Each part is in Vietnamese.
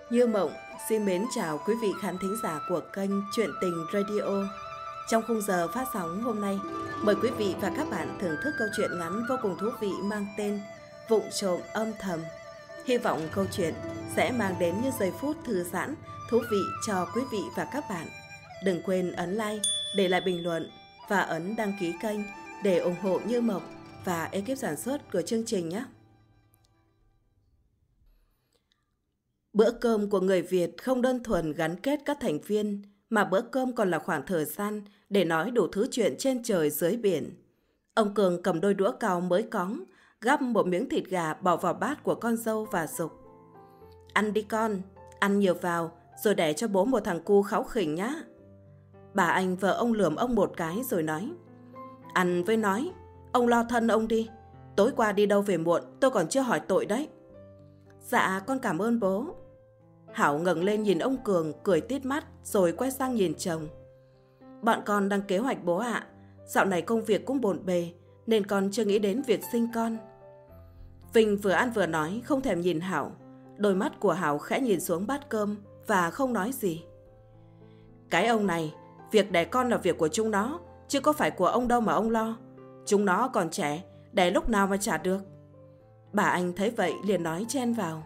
Như Mộng xin mến chào quý vị khán thính giả của kênh Chuyện Tình Radio. Trong khung giờ phát sóng hôm nay, mời quý vị và các bạn thưởng thức câu chuyện ngắn vô cùng thú vị mang tên Vụng Trộm Âm Thầm. Hy vọng câu chuyện sẽ mang đến những giây phút thư giãn, thú vị cho quý vị và các bạn. Đừng quên ấn like, để lại bình luận và ấn đăng ký kênh để ủng hộ Như Mộng và ekip sản xuất của chương trình nhé. Bữa cơm của người Việt không đơn thuần gắn kết các thành viên, mà bữa cơm còn là khoảng thời gian để nói đủ thứ chuyện trên trời dưới biển. Ông Cường cầm đôi đũa cau mới cóng, gắp một miếng thịt gà bỏ vào bát của con dâu và giục: "Ăn đi con, ăn nhiều vào, rồi để cho bố một thằng cu kháu khỉnh nhá." Bà Anh vợ ông lườm ông một cái rồi nói: "Ăn với nói, ông lo thân ông đi. Tối qua đi đâu về muộn, tôi còn chưa hỏi tội đấy." "Dạ, con cảm ơn bố." Hảo ngẩng lên nhìn ông Cường cười tít mắt rồi quay sang nhìn chồng: "Bọn con đang kế hoạch bố ạ. Dạo này công việc cũng bộn bề nên con chưa nghĩ đến việc sinh con." Vinh vừa ăn vừa nói, không thèm nhìn Hảo. Đôi mắt của Hảo khẽ nhìn xuống bát cơm và không nói gì. "Cái ông này, việc đẻ con là việc của chúng nó, chứ có phải của ông đâu mà ông lo. Chúng nó còn trẻ, đẻ lúc nào mà chả được." Bà Anh thấy vậy liền nói chen vào: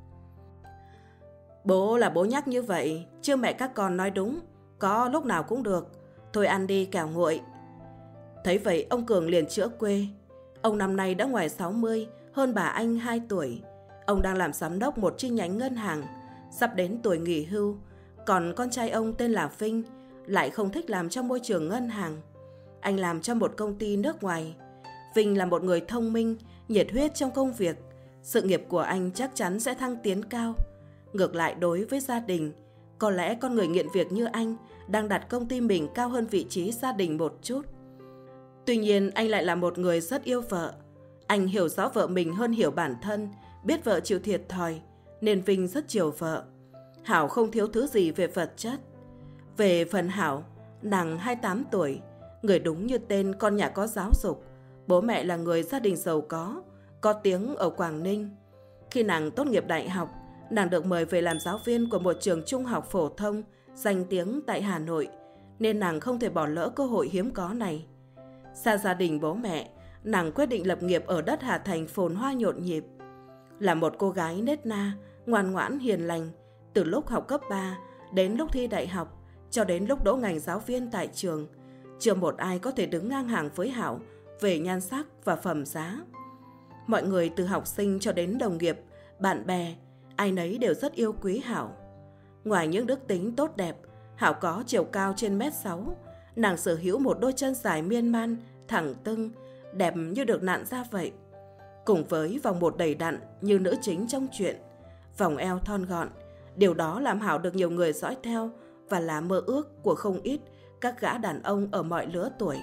"Bố là bố nhắc như vậy, chứ mẹ các con nói đúng, có lúc nào cũng được. Thôi ăn đi kẻo nguội." Thấy vậy ông Cường liền chữa quê. Ông năm nay đã ngoài 60, hơn bà Anh 2 tuổi. Ông đang làm giám đốc một chi nhánh ngân hàng, sắp đến tuổi nghỉ hưu. Còn con trai ông tên là Vinh, lại không thích làm trong môi trường ngân hàng. Anh làm trong một công ty nước ngoài. Vinh là một người thông minh, nhiệt huyết trong công việc. Sự nghiệp của anh chắc chắn sẽ thăng tiến cao. Ngược lại đối với gia đình, có lẽ con người nghiện việc như anh đang đặt công ty mình cao hơn vị trí gia đình một chút. Tuy nhiên anh lại là một người rất yêu vợ. Anh hiểu rõ vợ mình hơn hiểu bản thân, biết vợ chịu thiệt thòi, nên Vinh rất chiều vợ. Hảo không thiếu thứ gì về vật chất. Về phần Hảo, nàng 28 tuổi, người đúng như tên con nhà có giáo dục. Bố mẹ là người gia đình giàu có tiếng ở Quảng Ninh. Khi nàng tốt nghiệp đại học, nàng được mời về làm giáo viên của một trường trung học phổ thông danh tiếng tại Hà Nội, nên nàng không thể bỏ lỡ cơ hội hiếm có này. Xa gia đình bố mẹ, nàng quyết định lập nghiệp ở đất Hà Thành phồn hoa nhộn nhịp. Là một cô gái nết na, ngoan ngoãn hiền lành, từ lúc học cấp 3 đến lúc thi đại học, cho đến lúc đỗ ngành giáo viên tại trường, chưa một ai có thể đứng ngang hàng với Hảo về nhan sắc và phẩm giá. Mọi người từ học sinh cho đến đồng nghiệp, bạn bè, ai nấy đều rất yêu quý Hảo. Ngoài những đức tính tốt đẹp, Hảo có chiều cao trên 1m6. Nàng sở hữu một đôi chân dài miên man, thẳng tưng, đẹp như được nặn ra vậy. Cùng với vòng một đầy đặn như nữ chính trong truyện, vòng eo thon gọn, điều đó làm Hảo được nhiều người dõi theo và là mơ ước của không ít các gã đàn ông ở mọi lứa tuổi.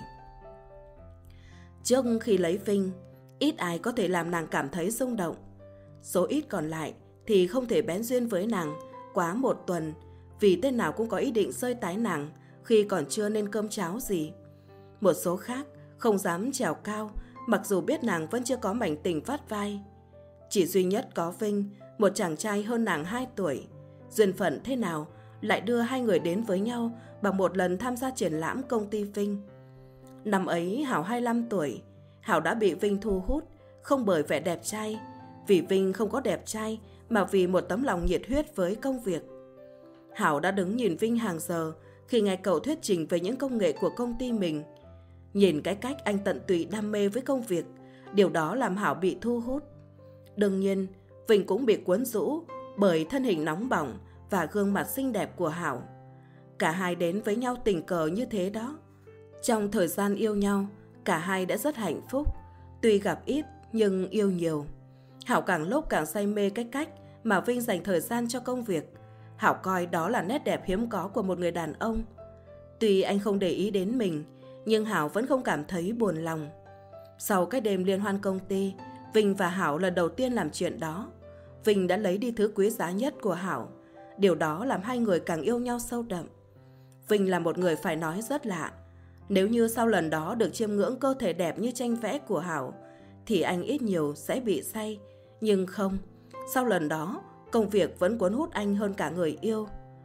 Trước khi lấy Vinh, ít ai có thể làm nàng cảm thấy rung động. Số ít còn lại thì không thể bén duyên với nàng quá 1 tuần, vì tên nào cũng có ý định xơi tái nàng khi còn chưa nên cơm cháo gì. Một số khác không dám trèo cao, mặc dù biết nàng vẫn chưa có mảnh tình vắt vai. Chỉ duy nhất có Vinh, một chàng trai hơn nàng 2 tuổi. Duyên phận thế nào lại đưa hai người đến với nhau bằng một lần tham gia triển lãm công ty Vinh. Năm ấy Hảo 25 tuổi. Hảo đã bị Vinh thu hút, không bởi vẻ đẹp trai, vì Vinh không có đẹp trai, mà vì một tấm lòng nhiệt huyết với công việc. Hảo đã đứng nhìn Vinh hàng giờ khi nghe cậu thuyết trình về những công nghệ của công ty mình. Nhìn cái cách anh tận tụy đam mê với công việc, điều đó làm Hảo bị thu hút. Đương nhiên, Vinh cũng bị cuốn rũ bởi thân hình nóng bỏng và gương mặt xinh đẹp của Hảo. Cả hai đến với nhau tình cờ như thế đó. Trong thời gian yêu nhau, cả hai đã rất hạnh phúc. Tuy gặp ít nhưng yêu nhiều. Hảo càng lúc càng say mê cái cách mà Vinh dành thời gian cho công việc. Hảo coi đó là nét đẹp hiếm có của một người đàn ông. Tuy anh không để ý đến mình, nhưng Hảo vẫn không cảm thấy buồn lòng. Sau cái đêm liên hoan công ty, Vinh và Hảo lần đầu tiên làm chuyện đó. Vinh đã lấy đi thứ quý giá nhất của Hảo. Điều đó làm hai người càng yêu nhau sâu đậm. Vinh là một người phải nói rất lạ. Nếu như sau lần đó được chiêm ngưỡng cơ thể đẹp như tranh vẽ của Hảo, thì anh ít nhiều sẽ bị say. Nhưng không, sau lần đó Công việc vẫn cuốn hút anh hơn cả người yêu.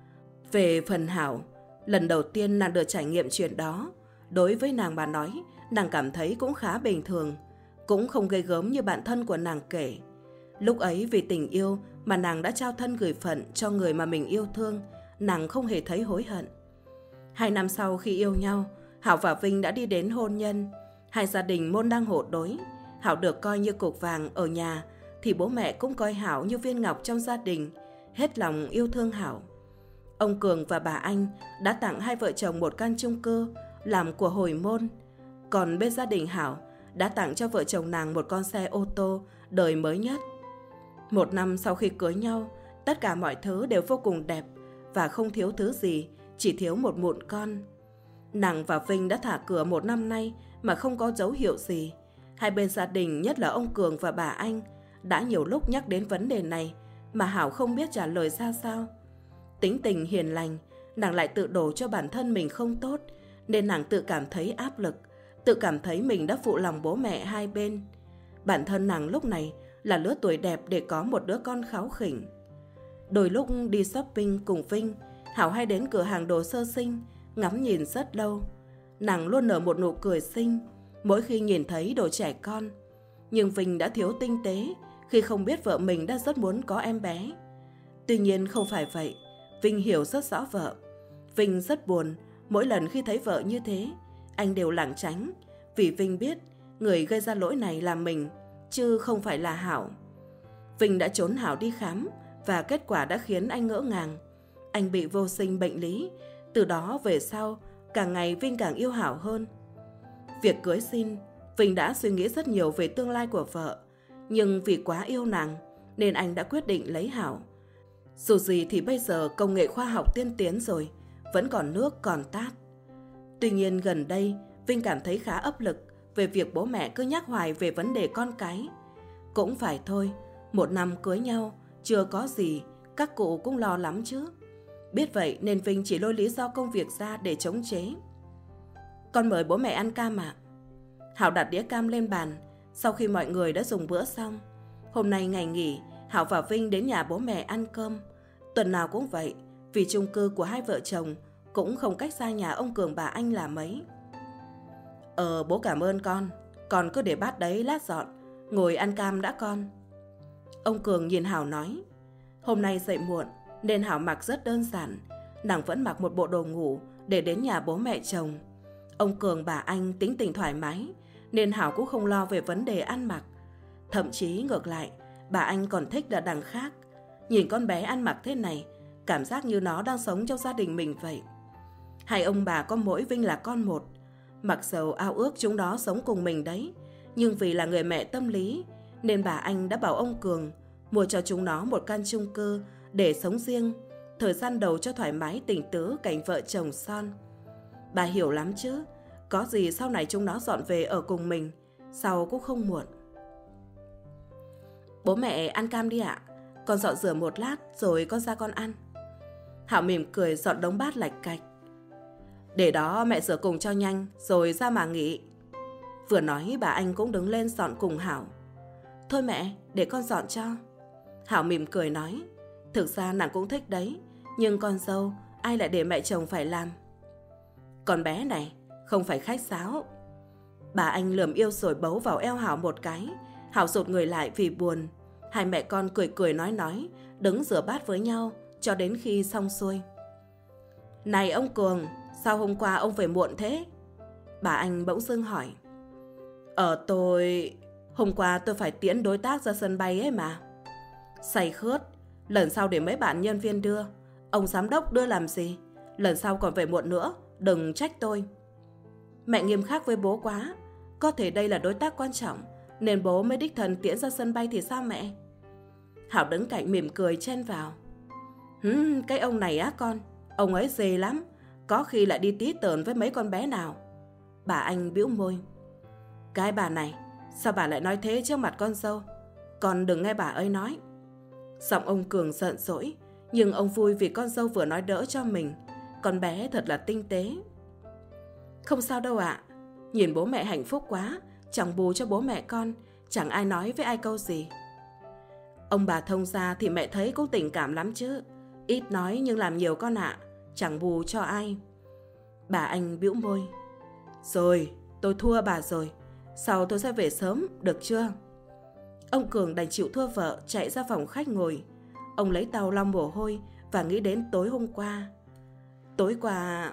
Về phần Hảo, lần đầu tiên nàng được trải nghiệm chuyện đó. Đối với nàng mà nói, nàng cảm thấy cũng khá bình thường, cũng không ghê gớm như bạn thân của nàng kể. Lúc ấy vì tình yêu mà nàng đã trao thân gửi phận cho người mà mình yêu thương, nàng không hề thấy hối hận. 2 năm sau khi yêu nhau, Hảo và Vinh đã đi đến hôn nhân. Hai gia đình môn đăng hộ đối. Hảo được coi như cục vàng ở nhà, thì bố mẹ cũng coi Hảo như viên ngọc trong gia đình, hết lòng yêu thương Hảo. Ông Cường và bà Anh đã tặng hai vợ chồng một căn chung cư làm của hồi môn. Còn bên gia đình Hảo đã tặng cho vợ chồng nàng một con xe ô tô đời mới nhất. 1 năm sau khi cưới nhau, tất cả mọi thứ đều vô cùng đẹp và không thiếu thứ gì, chỉ thiếu một mụn con. Nàng và Vinh đã thả cửa 1 năm nay mà không có dấu hiệu gì. Hai bên gia đình, nhất là ông Cường và bà Anh, đã nhiều lúc nhắc đến vấn đề này mà Hảo không biết trả lời ra sao. Tính tình hiền lành, nàng lại tự đổ cho bản thân mình không tốt, nên nàng tự cảm thấy áp lực, tự cảm thấy mình đã phụ lòng bố mẹ hai bên. Bản thân nàng lúc này là lứa tuổi đẹp để có một đứa con kháu khỉnh. Đôi lúc đi shopping cùng Vinh, Hảo hay đến cửa hàng đồ sơ sinh, ngắm nhìn rất lâu. Nàng luôn nở một nụ cười xinh mỗi khi nhìn thấy đồ trẻ con. Nhưng Vinh đã thiếu tinh tế khi không biết vợ mình đã rất muốn có em bé. Tuy nhiên không phải vậy, Vinh hiểu rất rõ vợ. Vinh rất buồn mỗi lần khi thấy vợ như thế, anh đều lảng tránh, vì Vinh biết người gây ra lỗi này là mình, chứ không phải là Hảo. Vinh đã trốn Hảo đi khám và kết quả đã khiến anh ngỡ ngàng. Anh bị vô sinh bệnh lý, từ đó về sau càng ngày Vinh càng yêu Hảo hơn. Việc cưới xin, Vinh đã suy nghĩ rất nhiều về tương lai của vợ, nhưng vì quá yêu nàng nên anh đã quyết định lấy Hảo. Dù gì thì bây giờ công nghệ khoa học tiên tiến rồi, vẫn còn nước còn tát. Tuy nhiên gần đây Vinh cảm thấy khá áp lực về việc bố mẹ cứ nhắc hoài về vấn đề con cái. Cũng phải thôi, 1 năm cưới nhau, chưa có gì, các cụ cũng lo lắm chứ. Biết vậy nên Vinh chỉ lôi lý do công việc ra để chống chế. Con mời bố mẹ ăn cam ạ. Hảo đặt đĩa cam lên bàn sau khi mọi người đã dùng bữa xong. Hôm nay ngày nghỉ, Hảo và Vinh đến nhà bố mẹ ăn cơm. Tuần nào cũng vậy, vì chung cư của hai vợ chồng cũng không cách xa nhà ông Cường bà Anh là mấy. Bố cảm ơn con cứ để bát đấy lát dọn, ngồi ăn cam đã con. Ông Cường nhìn Hảo nói. Hôm nay dậy muộn nên Hảo mặc rất đơn giản, nàng vẫn mặc một bộ đồ ngủ để đến nhà bố mẹ chồng. Ông Cường bà Anh tính tình thoải mái nên Hảo cũng không lo về vấn đề ăn mặc. Thậm chí ngược lại, bà Anh còn thích là đằng khác. Nhìn con bé ăn mặc thế này, cảm giác như nó đang sống trong gia đình mình vậy. Hai ông bà có mỗi Vinh là con một. Mặc dầu ao ước chúng nó sống cùng mình đấy, nhưng vì là người mẹ tâm lý nên bà Anh đã bảo ông Cường mua cho chúng nó một căn chung cư để sống riêng, thời gian đầu cho thoải mái tình tứ cảnh vợ chồng son. Bà hiểu lắm chứ, có gì sau này chúng nó dọn về ở cùng mình, sau cũng không muộn. Bố mẹ ăn cam đi ạ, con dọn rửa một lát rồi con ra con ăn. Hảo mỉm cười dọn đống bát lạch cạch. Để đó mẹ rửa cùng cho nhanh rồi ra mà nghỉ. Vừa nói bà Anh cũng đứng lên dọn cùng Hảo. Thôi mẹ, để con dọn cho. Hảo mỉm cười nói. Thực ra nàng cũng thích đấy, nhưng con dâu ai lại để mẹ chồng phải làm. Con bé này không phải khách sáo. Bà Anh lườm yêu rồi bấu vào eo Hảo một cái. Hảo rụt người lại vì buồn. Hai mẹ con cười cười nói, đứng rửa bát với nhau cho đến khi xong xuôi. Này ông Cường, sao hôm qua ông về muộn thế? Bà Anh bỗng dưng hỏi. Hôm qua tôi phải tiễn đối tác ra sân bay ấy mà. Say khướt, lần sau để mấy bạn nhân viên đưa. Ông giám đốc đưa làm gì? Lần sau còn về muộn nữa, đừng trách tôi. Mẹ nghiêm khắc với bố quá. Có thể đây là đối tác quan trọng nên bố mới đích thân tiễn ra sân bay thì sao mẹ? Hảo đứng cạnh mỉm cười chen vào. Cái ông này á con, ông ấy dê lắm, có khi lại đi tí tởn với mấy con bé nào. Bà Anh bĩu môi. Cái bà này, sao bà lại nói thế trước mặt con dâu? Con đừng nghe bà ấy nói. Giọng ông Cường giận dỗi, nhưng ông vui vì con dâu vừa nói đỡ cho mình. Con bé thật là tinh tế. Không sao đâu ạ. Nhìn bố mẹ hạnh phúc quá, chẳng bù cho bố mẹ con, chẳng ai nói với ai câu gì. Ông bà thông gia thì mẹ thấy cũng tình cảm lắm chứ. Ít nói nhưng làm nhiều con ạ, chẳng bù cho ai. Bà Anh bĩu môi. Rồi, tôi thua bà rồi. Sau tôi sẽ về sớm, được chưa? Ông Cường đành chịu thua vợ, chạy ra phòng khách ngồi. Ông lấy tàu lau mồ hôi và nghĩ đến tối hôm qua. Tối qua...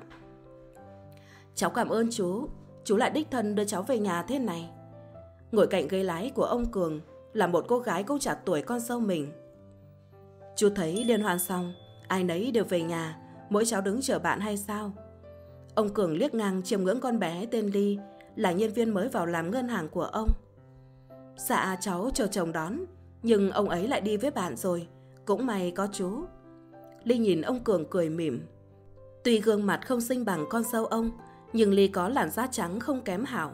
Cháu cảm ơn chú lại đích thân đưa cháu về nhà thế này. Ngồi cạnh ghế lái của ông Cường là một cô gái cũng chạc tuổi con dâu mình. Chú thấy liên hoan xong, ai nấy đều về nhà, mỗi cháu đứng chờ bạn hay sao? Ông Cường liếc ngang chiêm ngưỡng con bé tên Ly, là nhân viên mới vào làm ngân hàng của ông. Dạ cháu chờ chồng đón, nhưng ông ấy lại đi với bạn rồi, cũng may có chú. Ly nhìn ông Cường cười mỉm. Tuy gương mặt không xinh bằng con dâu ông, nhưng Ly có làn da trắng không kém Hảo.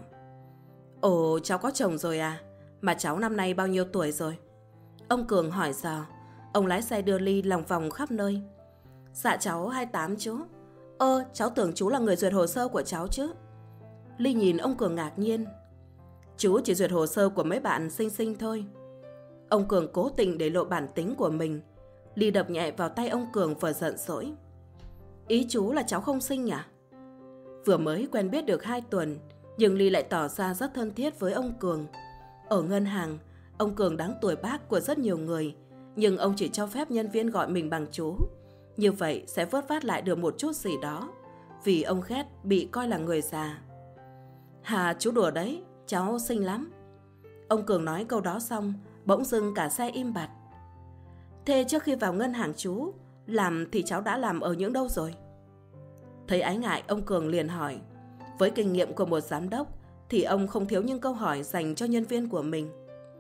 Ồ, cháu có chồng rồi à? Mà cháu năm nay bao nhiêu tuổi rồi? Ông Cường hỏi dò. Ông lái xe đưa Ly lòng vòng khắp nơi. Dạ cháu 28 chú. Cháu tưởng chú là người duyệt hồ sơ của cháu chứ. Ly nhìn ông Cường ngạc nhiên. Chú chỉ duyệt hồ sơ của mấy bạn xinh xinh thôi. Ông Cường cố tình để lộ bản tính của mình. Ly đập nhẹ vào tay ông Cường vừa giận dỗi. Ý chú là cháu không xinh à? Vừa mới quen biết được 2 tuần, nhưng Ly lại tỏ ra rất thân thiết với ông Cường. Ở ngân hàng, ông Cường đáng tuổi bác của rất nhiều người, nhưng ông chỉ cho phép nhân viên gọi mình bằng chú. Như vậy sẽ vớt vát lại được một chút gì đó, vì ông ghét bị coi là người già. Hà, chú đùa đấy, cháu xinh lắm. Ông Cường nói câu đó xong, bỗng dưng cả xe im bặt. Thế trước khi vào ngân hàng chú làm thì cháu đã làm ở những đâu rồi? Thấy ái ngại, ông Cường liền hỏi. Với kinh nghiệm của một giám đốc thì ông không thiếu những câu hỏi dành cho nhân viên của mình.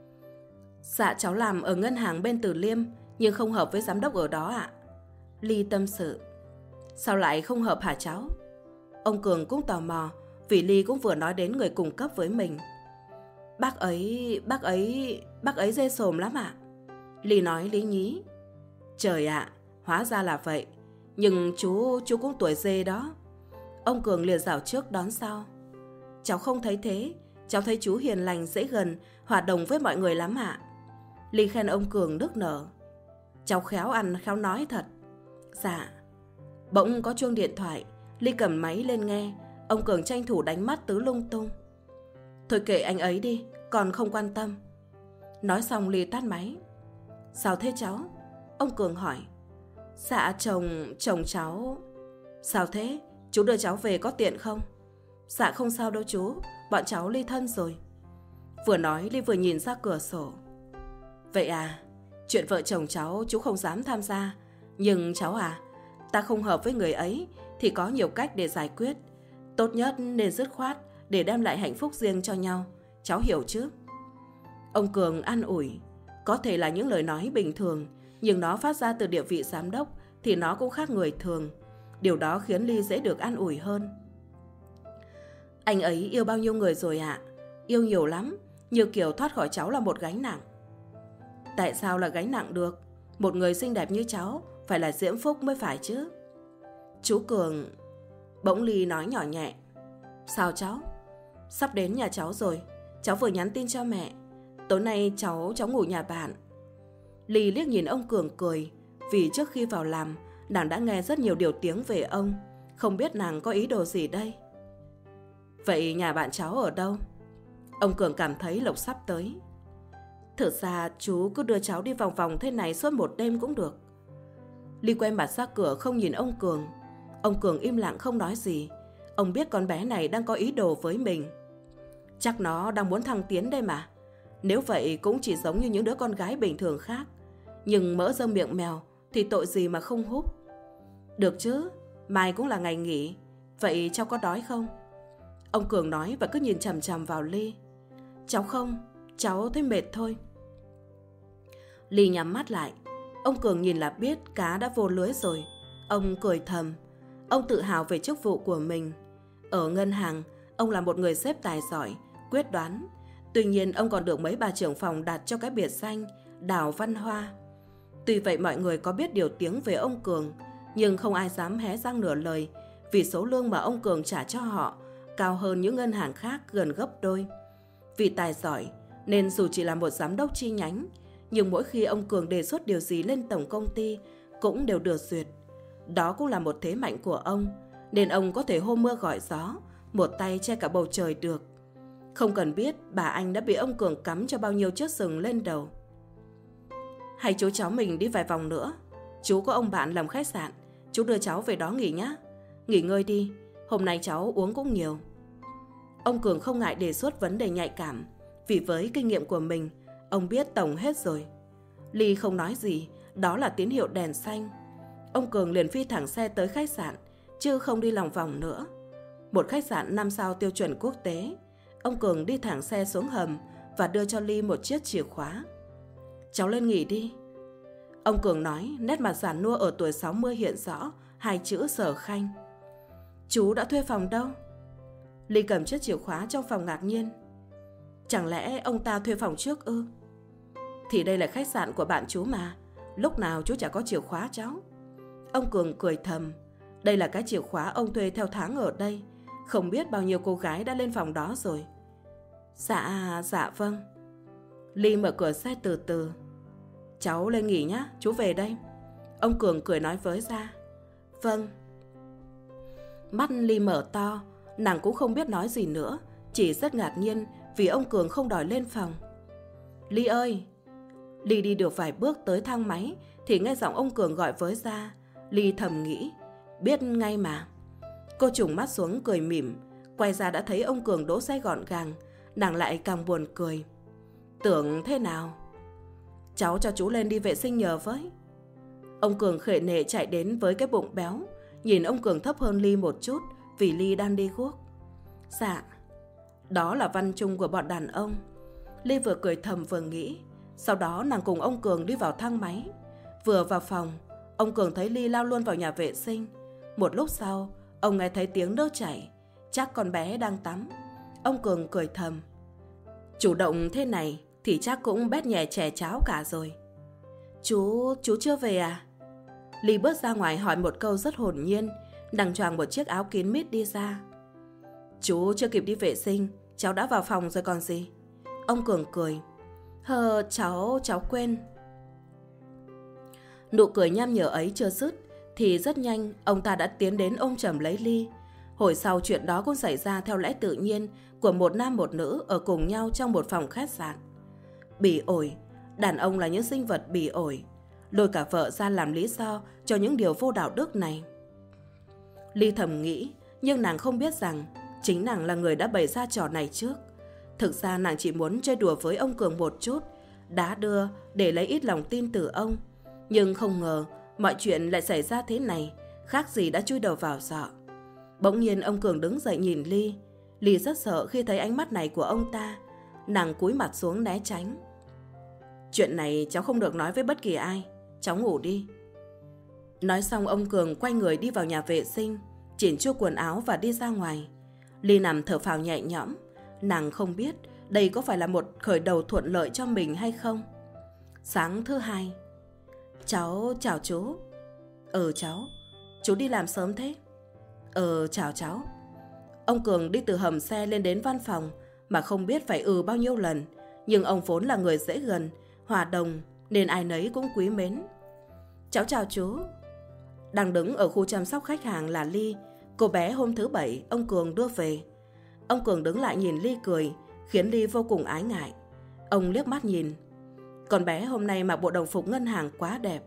Dạ cháu làm ở ngân hàng bên Từ Liêm, nhưng không hợp với giám đốc ở đó ạ. Ly tâm sự. Sao lại không hợp hả cháu? Ông Cường cũng tò mò, vì Ly cũng vừa nói đến người cùng cấp với mình. Bác ấy dê sồm lắm ạ. Ly nói lý nhí. Trời ạ, hóa ra là vậy. Nhưng chú cũng tuổi dê đó. Ông Cường liền rảo trước đón sau. Cháu không thấy thế, cháu thấy chú hiền lành, dễ gần, hòa đồng với mọi người lắm ạ. Ly khen ông Cường nức nở. Cháu khéo ăn khéo nói thật. Dạ. Bỗng có chuông điện thoại, Ly cầm máy lên nghe. Ông Cường tranh thủ đánh mắt tứ lung tung. Thôi kệ anh ấy đi, còn không quan tâm. Nói xong Ly tắt máy. Sao thế cháu? Ông Cường hỏi. Dạ chồng cháu. Sao thế? Chú đưa cháu về có tiện không? Dạ không sao đâu chú, bọn cháu ly thân rồi. Vừa nói Ly vừa nhìn ra cửa sổ. Vậy à, chuyện vợ chồng cháu chú không dám tham gia. Nhưng cháu à, ta không hợp với người ấy thì có nhiều cách để giải quyết. Tốt nhất nên dứt khoát để đem lại hạnh phúc riêng cho nhau. Cháu hiểu chứ? Ông Cường an ủi. Có thể là những lời nói bình thường, nhưng nó phát ra từ địa vị giám đốc thì nó cũng khác người thường. Điều đó khiến Ly dễ được an ủi hơn. Anh ấy yêu bao nhiêu người rồi ạ? Yêu nhiều lắm, như kiểu thoát khỏi cháu là một gánh nặng. Tại sao là gánh nặng được? Một người xinh đẹp như cháu phải là diễm phúc mới phải chứ. Chú Cường... Bỗng Ly nói nhỏ nhẹ. Sao cháu? Sắp đến nhà cháu rồi. Cháu vừa nhắn tin cho mẹ. Tối nay cháu ngủ nhà bạn. Ly liếc nhìn ông Cường cười. Vì trước khi vào làm, nàng đã nghe rất nhiều điều tiếng về ông. Không biết nàng có ý đồ gì đây. Vậy nhà bạn cháu ở đâu? Ông Cường cảm thấy Lộc sắp tới. Thực ra chú cứ đưa cháu đi vòng vòng thế này suốt một đêm cũng được. Ly quay mặt ra cửa không nhìn ông Cường. Ông Cường im lặng không nói gì. Ông biết con bé này đang có ý đồ với mình. Chắc nó đang muốn thăng tiến đây mà. Nếu vậy cũng chỉ giống như những đứa con gái bình thường khác. Nhưng mỡ rơm miệng mèo thì tội gì mà không húp. Được chứ, mai cũng là ngày nghỉ. Vậy cháu có đói không? Ông Cường nói và cứ nhìn chằm chằm vào Ly. Cháu không, cháu thấy mệt thôi. Ly nhắm mắt lại. Ông Cường nhìn là biết cá đã vô lưới rồi. Ông cười thầm. Ông tự hào về chức vụ của mình. Ở ngân hàng, ông là một người sếp tài giỏi, quyết đoán. Tuy nhiên ông còn được mấy bà trưởng phòng đặt cho cái biệt danh Đào Văn Hoa. Tuy vậy mọi người có biết điều tiếng về ông Cường, nhưng không ai dám hé răng nửa lời, vì số lương mà ông Cường trả cho họ cao hơn những ngân hàng khác gần gấp đôi. Vì tài giỏi nên dù chỉ là một giám đốc chi nhánh, Nhưng mỗi khi ông Cường đề xuất điều gì lên tổng công ty cũng đều được duyệt. Đó cũng là một thế mạnh của ông, nên ông có thể hôm mưa gọi gió, một tay che cả bầu trời được. Không cần biết bà Anh đã bị ông Cường cắm cho bao nhiêu chiếc sừng lên đầu. Hay chú cháu mình đi vài vòng nữa. Chú có ông bạn làm khách sạn, chú đưa cháu về đó nghỉ nhé. Nghỉ ngơi đi, hôm nay cháu uống cũng nhiều. Ông Cường không ngại đề xuất vấn đề nhạy cảm, vì với kinh nghiệm của mình, ông biết tổng hết rồi. Ly không nói gì, đó là tín hiệu đèn xanh. Ông Cường liền phi thẳng xe tới khách sạn, chứ không đi lòng vòng nữa. Một khách sạn 5 sao tiêu chuẩn quốc tế. Ông Cường đi thẳng xe xuống hầm và đưa cho Ly một chiếc chìa khóa. Cháu lên nghỉ đi. Ông Cường nói, nét mặt già nua ở tuổi 60 hiện rõ hai chữ Sở Khanh. Chú đã thuê phòng đâu? Ly cầm chiếc chìa khóa trong phòng ngạc nhiên. Chẳng lẽ ông ta thuê phòng trước ư? Thì đây là khách sạn của bạn chú mà, lúc nào chú chả có chìa khóa cháu. Ông Cường cười thầm. Đây là cái chìa khóa ông thuê theo tháng ở đây. Không biết bao nhiêu cô gái đã lên phòng đó rồi. Dạ vâng. Ly mở cửa xe từ từ. Cháu lên nghỉ nhé, chú về đây. Ông Cường cười nói với ra. Vâng. Mắt Ly mở to, nàng cũng không biết nói gì nữa, chỉ rất ngạc nhiên vì ông Cường không đòi lên phòng. Ly ơi! Ly đi được vài bước tới thang máy thì nghe giọng ông Cường gọi với ra. Ly thầm nghĩ, biết ngay mà. Cô trùng mắt xuống cười mỉm, quay ra đã thấy ông Cường đỗ xe gọn gàng, nàng lại càng buồn cười. Tưởng thế nào? Cháu cho chú lên đi vệ sinh nhờ với. Ông Cường khệ nệ chạy đến với cái bụng béo, nhìn ông Cường thấp hơn Ly một chút vì Ly đang đi guốc. Dạ. Đó là văn chung của bọn đàn ông. Ly vừa cười thầm vừa nghĩ. Sau đó nàng cùng ông Cường đi vào thang máy. Vừa vào phòng, ông Cường thấy Ly lao luôn vào nhà vệ sinh. Một lúc sau, ông nghe thấy tiếng nước chảy. Chắc con bé đang tắm. Ông Cường cười thầm. Chủ động thế này thì chắc cũng bét nhè chè cháo cả rồi. Chú chưa về à? Ly bước ra ngoài hỏi một câu rất hồn nhiên. Nàng choàng một chiếc áo kín mít đi ra. Chú chưa kịp đi vệ sinh, cháu đã vào phòng rồi còn gì. Ông Cường cười. Cháu quên. Nụ cười nham nhở ấy chưa dứt thì rất nhanh ông ta đã tiến đến ôm chầm lấy Ly. Hồi sau chuyện đó cũng xảy ra theo lẽ tự nhiên của một nam một nữ ở cùng nhau trong một phòng khách sạn. Bỉ ổi, đàn ông là những sinh vật bỉ ổi, lôi cả vợ ra làm lý do cho những điều vô đạo đức này. Ly thầm nghĩ, nhưng nàng không biết rằng chính nàng là người đã bày ra trò này trước. Thực ra nàng chỉ muốn chơi đùa với ông Cường một chút, đá đưa để lấy ít lòng tin từ ông. Nhưng không ngờ mọi chuyện lại xảy ra thế này, khác gì đã chui đầu vào giọ. Bỗng nhiên ông Cường đứng dậy nhìn Ly. Ly rất sợ khi thấy ánh mắt này của ông ta. Nàng cúi mặt xuống né tránh. Chuyện này cháu không được nói với bất kỳ ai. Cháu ngủ đi. Nói xong ông Cường quay người đi vào nhà vệ sinh, chỉnh chu quần áo và đi ra ngoài. Ly nằm thở phào nhẹ nhõm. Nàng không biết đây có phải là một khởi đầu thuận lợi cho mình hay không. Sáng thứ hai. Cháu chào chú. Cháu. Chú đi làm sớm thế? Chào cháu. Ông Cường đi từ hầm xe lên đến văn phòng mà không biết phải bao nhiêu lần. Nhưng ông vốn là người dễ gần, hòa đồng nên ai nấy cũng quý mến. Cháu chào chú. Đang đứng ở khu chăm sóc khách hàng là Ly, cô bé hôm thứ Bảy ông Cường đưa về. Ông Cường đứng lại nhìn Ly cười, khiến Ly vô cùng ái ngại. Ông liếc mắt nhìn. Con bé hôm nay mặc bộ đồng phục ngân hàng quá đẹp.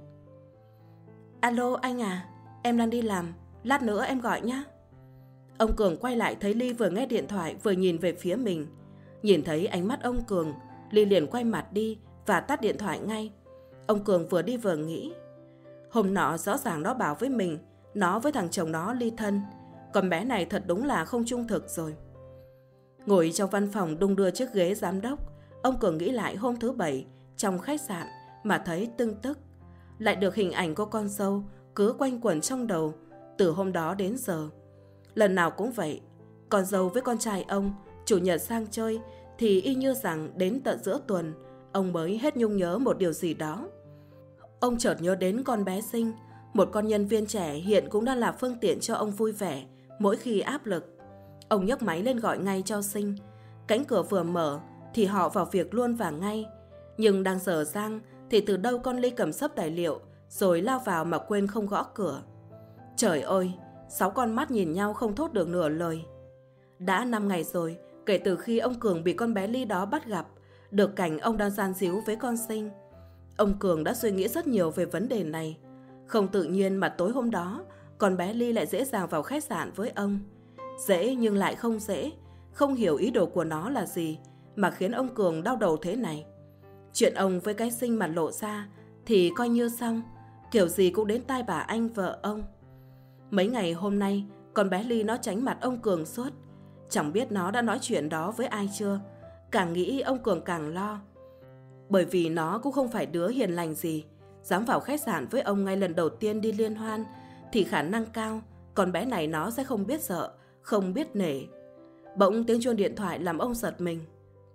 Alo anh à, em đang đi làm, lát nữa em gọi nhé. Ông Cường quay lại thấy Ly vừa nghe điện thoại vừa nhìn về phía mình. Nhìn thấy ánh mắt ông Cường, Ly liền quay mặt đi và tắt điện thoại ngay. Ông Cường vừa đi vừa nghĩ. Hôm nọ rõ ràng nó bảo với mình, nó với thằng chồng nó ly thân. Con bé này thật đúng là không trung thực rồi. Ngồi trong văn phòng đung đưa chiếc ghế giám đốc, ông Cường nghĩ lại hôm thứ Bảy trong khách sạn mà thấy tưng tức. Lại được hình ảnh cô con dâu cứ quanh quẩn trong đầu từ hôm đó đến giờ. Lần nào cũng vậy, con dâu với con trai ông chủ nhật sang chơi thì y như rằng đến tận giữa tuần ông mới hết nhung nhớ một điều gì đó. Ông chợt nhớ đến con bé Sinh, một con nhân viên trẻ hiện cũng đang là phương tiện cho ông vui vẻ mỗi khi áp lực. Ông nhấc máy lên gọi ngay cho Sinh. Cánh cửa vừa mở thì họ vào việc luôn và ngay. Nhưng đang dở dang thì từ đâu con Ly cầm xấp tài liệu rồi lao vào mà quên không gõ cửa. Trời ơi, 6 con mắt nhìn nhau không thốt được nửa lời. Đã 5 ngày rồi kể từ khi ông Cường bị con bé Ly đó bắt gặp, được cảnh ông đang gian díu với con Sinh. Ông Cường đã suy nghĩ rất nhiều về vấn đề này. Không tự nhiên mà tối hôm đó con bé Ly lại dễ dàng vào khách sạn với ông. Dễ nhưng lại không dễ, không hiểu ý đồ của nó là gì mà khiến ông Cường đau đầu thế này. Chuyện ông với cái Sinh mà lộ ra thì coi như xong, kiểu gì cũng đến tai bà Anh vợ ông. Mấy ngày hôm nay con bé Ly nó tránh mặt ông Cường suốt. Chẳng biết nó đã nói chuyện đó với ai chưa. Càng nghĩ ông Cường càng lo. Bởi vì nó cũng không phải đứa hiền lành gì. Dám vào khách sạn với ông ngay lần đầu tiên đi liên hoan thì khả năng cao con bé này nó sẽ không biết sợ, không biết nể. Bỗng tiếng chuông điện thoại làm ông giật mình.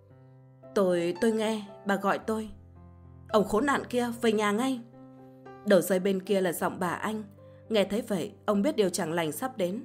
Tôi nghe, bà gọi tôi. Ông khốn nạn kia, về nhà ngay. Đầu dây bên kia là giọng bà Anh. Nghe thấy vậy, ông biết điều chẳng lành sắp đến.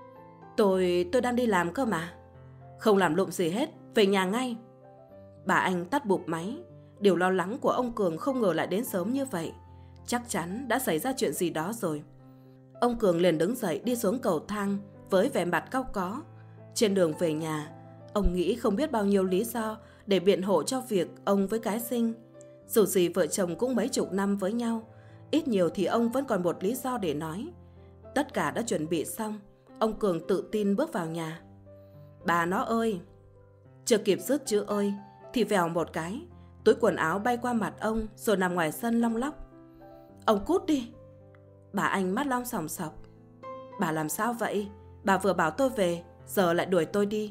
Tôi đang đi làm cơ mà. Không làm lụng gì hết, về nhà ngay. Bà Anh tắt bụp máy. Điều lo lắng của ông Cường không ngờ lại đến sớm như vậy. Chắc chắn đã xảy ra chuyện gì đó rồi. Ông Cường liền đứng dậy đi xuống cầu thang với vẻ mặt cau có. Trên đường về nhà, ông nghĩ không biết bao nhiêu lý do để biện hộ cho việc ông với cái Sinh. Dù gì vợ chồng cũng mấy chục năm với nhau, ít nhiều thì ông vẫn còn một lý do để nói. Tất cả đã chuẩn bị xong, ông Cường tự tin bước vào nhà. Bà nó ơi! Chưa kịp dứt chữ ơi thì vèo một cái, túi quần áo bay qua mặt ông rồi nằm ngoài sân long lóc. Ông cút đi! Bà Anh mắt long sòng sọc. Bà làm sao vậy? Bà vừa bảo tôi về, giờ lại đuổi tôi đi.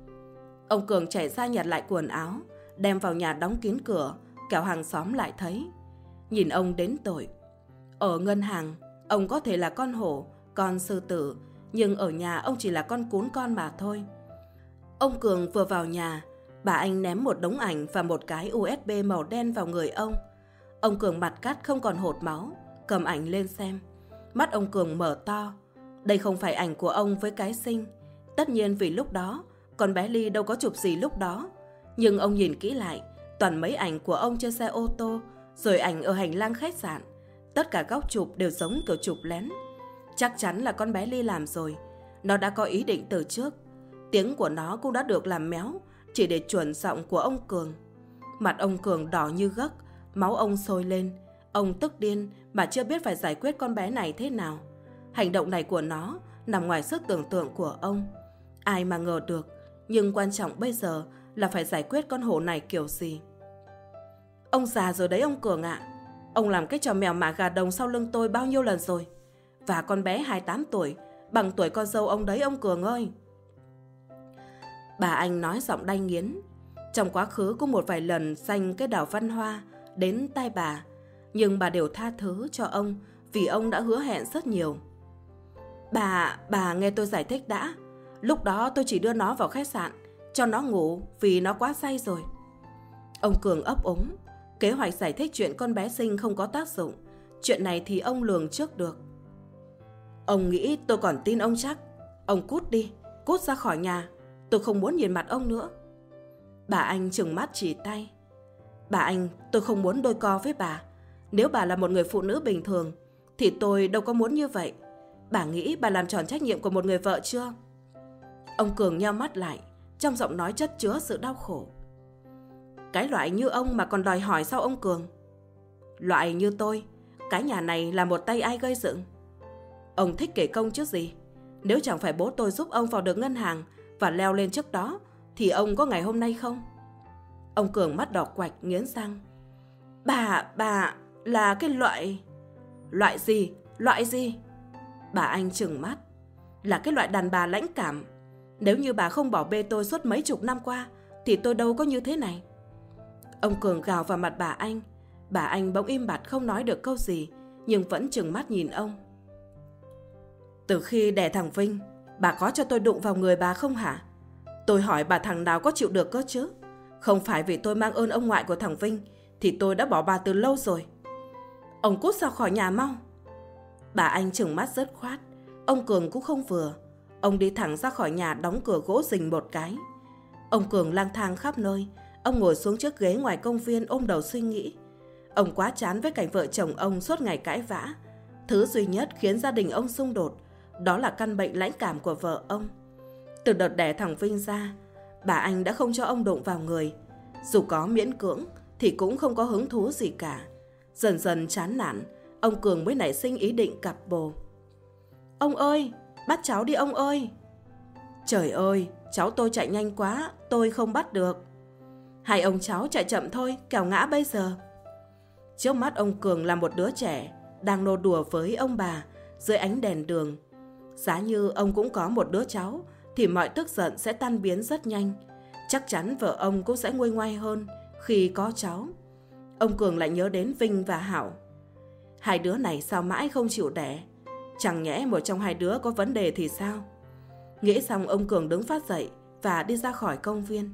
Ông Cường chạy ra nhặt lại quần áo, đem vào nhà đóng kín cửa, kẻo hàng xóm lại thấy. Nhìn ông đến tội. Ở ngân hàng, ông có thể là con hổ, con sư tử, nhưng ở nhà ông chỉ là con cún con mà thôi. Ông Cường vừa vào nhà, bà Anh ném một đống ảnh và một cái USB màu đen vào người ông. Ông Cường mặt cắt không còn hột máu, cầm ảnh lên xem. Mắt ông Cường mở to. Đây không phải ảnh của ông với cái Sinh. Tất nhiên vì lúc đó con bé Ly đâu có chụp gì lúc đó. Nhưng ông nhìn kỹ lại, toàn mấy ảnh của ông trên xe ô tô, rồi ảnh ở hành lang khách sạn. Tất cả góc chụp đều giống kiểu chụp lén. Chắc chắn là con bé Ly làm rồi. Nó đã có ý định từ trước. Tiếng của nó cũng đã được làm méo, chỉ để chuẩn giọng của ông Cường. Mặt ông Cường đỏ như gấc, máu ông sôi lên. Ông tức điên mà chưa biết phải giải quyết con bé này thế nào. Hành động này của nó nằm ngoài sức tưởng tượng của ông. Ai mà ngờ được. Nhưng quan trọng bây giờ là phải giải quyết con hổ này kiểu gì. Ông già rồi đấy ông Cường ạ. Ông làm cái trò mèo mả gà đồng sau lưng tôi bao nhiêu lần rồi. Và con bé 28 tuổi, bằng tuổi con dâu ông đấy ông Cường ơi. Bà Anh nói giọng đay nghiến. Trong quá khứ có một vài lần dành cái đảo văn hoa đến tai bà, nhưng bà đều tha thứ cho ông vì ông đã hứa hẹn rất nhiều. Bà nghe tôi giải thích đã. Lúc đó tôi chỉ đưa nó vào khách sạn cho nó ngủ vì nó quá say rồi. Ông Cường ấp úng. Kế hoạch giải thích chuyện con bé Sinh không có tác dụng. Chuyện này thì ông lường trước được. Ông nghĩ tôi còn tin ông chắc. Ông cút đi, cút ra khỏi nhà. Tôi không muốn nhìn mặt ông nữa. Bà Anh trừng mắt chỉ tay. Bà Anh, tôi không muốn đôi co với bà. Nếu bà là một người phụ nữ bình thường thì tôi đâu có muốn như vậy. Bà nghĩ bà làm tròn trách nhiệm của một người vợ chưa? Ông Cường nheo mắt lại, trong giọng nói chất chứa sự đau khổ. Cái loại như ông mà còn đòi hỏi sao ông Cường? Loại như tôi, cái nhà này là một tay ai gây dựng? Ông thích kể công chứ gì? Nếu chẳng phải bố tôi giúp ông vào được ngân hàng và leo lên trước đó thì ông có ngày hôm nay không? Ông Cường mắt đỏ quạch nghiến răng. Bà là cái loại... Loại gì? Loại gì? Bà Anh trừng mắt. Là cái loại đàn bà lãnh cảm. Nếu như bà không bỏ bê tôi suốt mấy chục năm qua thì tôi đâu có như thế này. Ông Cường gào vào mặt bà Anh. Bà Anh bỗng im bặt không nói được câu gì, nhưng vẫn trừng mắt nhìn ông. Từ khi đẻ thằng Vinh, bà có cho tôi đụng vào người bà không hả? Tôi hỏi bà thằng nào có chịu được cơ chứ? Không phải vì tôi mang ơn ông ngoại của thằng Vinh thì tôi đã bỏ bà từ lâu rồi. Ông cút ra khỏi nhà mau. Bà Anh trừng mắt dứt khoát. Ông Cường cũng không vừa. Ông đi thẳng ra khỏi nhà, đóng cửa gỗ rình một cái. Ông Cường lang thang khắp nơi. Ông ngồi xuống chiếc ghế ngoài công viên ôm đầu suy nghĩ. Ông quá chán với cảnh vợ chồng ông suốt ngày cãi vã. Thứ duy nhất khiến gia đình ông xung đột đó là căn bệnh lãnh cảm của vợ ông. Từ đợt đẻ thằng Vinh ra, bà Anh đã không cho ông đụng vào người. Dù có miễn cưỡng thì cũng không có hứng thú gì cả. Dần dần chán nản, ông Cường mới nảy sinh ý định cặp bồ. Ông ơi, bắt cháu đi ông ơi. Trời ơi, cháu tôi chạy nhanh quá, tôi không bắt được. Hai ông cháu chạy chậm thôi, kẻo ngã bây giờ. Trước mắt ông Cường là một đứa trẻ đang nô đùa với ông bà dưới ánh đèn đường. Giá như ông cũng có một đứa cháu thì mọi tức giận sẽ tan biến rất nhanh. Chắc chắn vợ ông cũng sẽ nguôi ngoai hơn khi có cháu. Ông Cường lại nhớ đến Vinh và Hảo. Hai đứa này sao mãi không chịu đẻ? Chẳng nhẽ một trong hai đứa có vấn đề thì sao? Nghĩ xong ông Cường đứng phát dậy và đi ra khỏi công viên.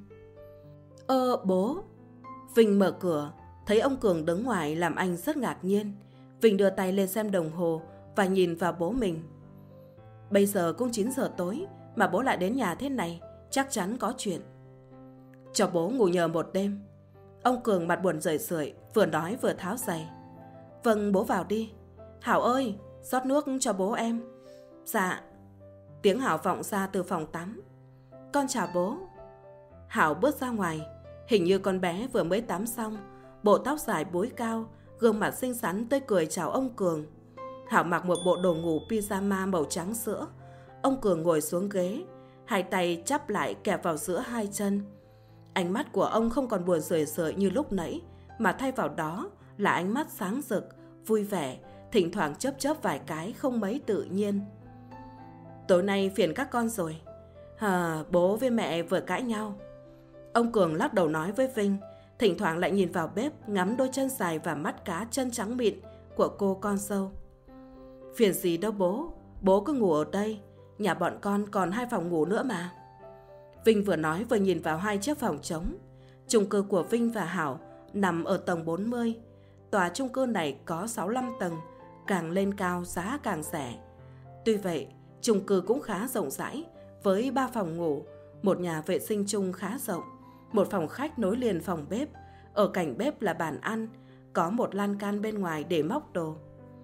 Bố. Vinh mở cửa, thấy ông Cường đứng ngoài làm anh rất ngạc nhiên. Vinh đưa tay lên xem đồng hồ và nhìn vào bố mình. Bây giờ cũng 9 giờ tối mà bố lại đến nhà thế này, chắc chắn có chuyện. Cho bố ngủ nhờ một đêm. Ông Cường mặt buồn rười rượi, vừa nói vừa tháo giày. Vâng, bố vào đi. Hảo ơi, rót nước cho bố em. Dạ. Tiếng Hảo vọng ra từ phòng tắm. Con chào bố. Hảo bước ra ngoài. Hình như con bé vừa mới tắm xong, bộ tóc dài búi cao, gương mặt xinh xắn tươi cười chào ông Cường. Hảo mặc một bộ đồ ngủ pyjama màu trắng sữa. Ông Cường ngồi xuống ghế, hai tay chắp lại kẹp vào giữa hai chân. Ánh mắt của ông không còn buồn rười rượi như lúc nãy, mà thay vào đó là ánh mắt sáng rực, vui vẻ, thỉnh thoảng chớp chớp vài cái không mấy tự nhiên. Tối nay phiền các con rồi. Bố với mẹ vừa cãi nhau. Ông Cường lắc đầu nói với Vinh, thỉnh thoảng lại nhìn vào bếp ngắm đôi chân dài và mắt cá chân trắng mịn của cô con dâu. Phiền gì đâu bố, bố cứ ngủ ở đây, nhà bọn con còn 2 phòng ngủ nữa mà. Vinh vừa nói vừa nhìn vào 2 chiếc phòng trống. Chung cư của Vinh và Hảo nằm ở tầng 40. Tòa chung cư này có 65 tầng, càng lên cao giá càng rẻ. Tuy vậy, chung cư cũng khá rộng rãi, với 3 phòng ngủ, một nhà vệ sinh chung khá rộng, một phòng khách nối liền phòng bếp, ở cạnh bếp là bàn ăn, có một lan can bên ngoài để móc đồ.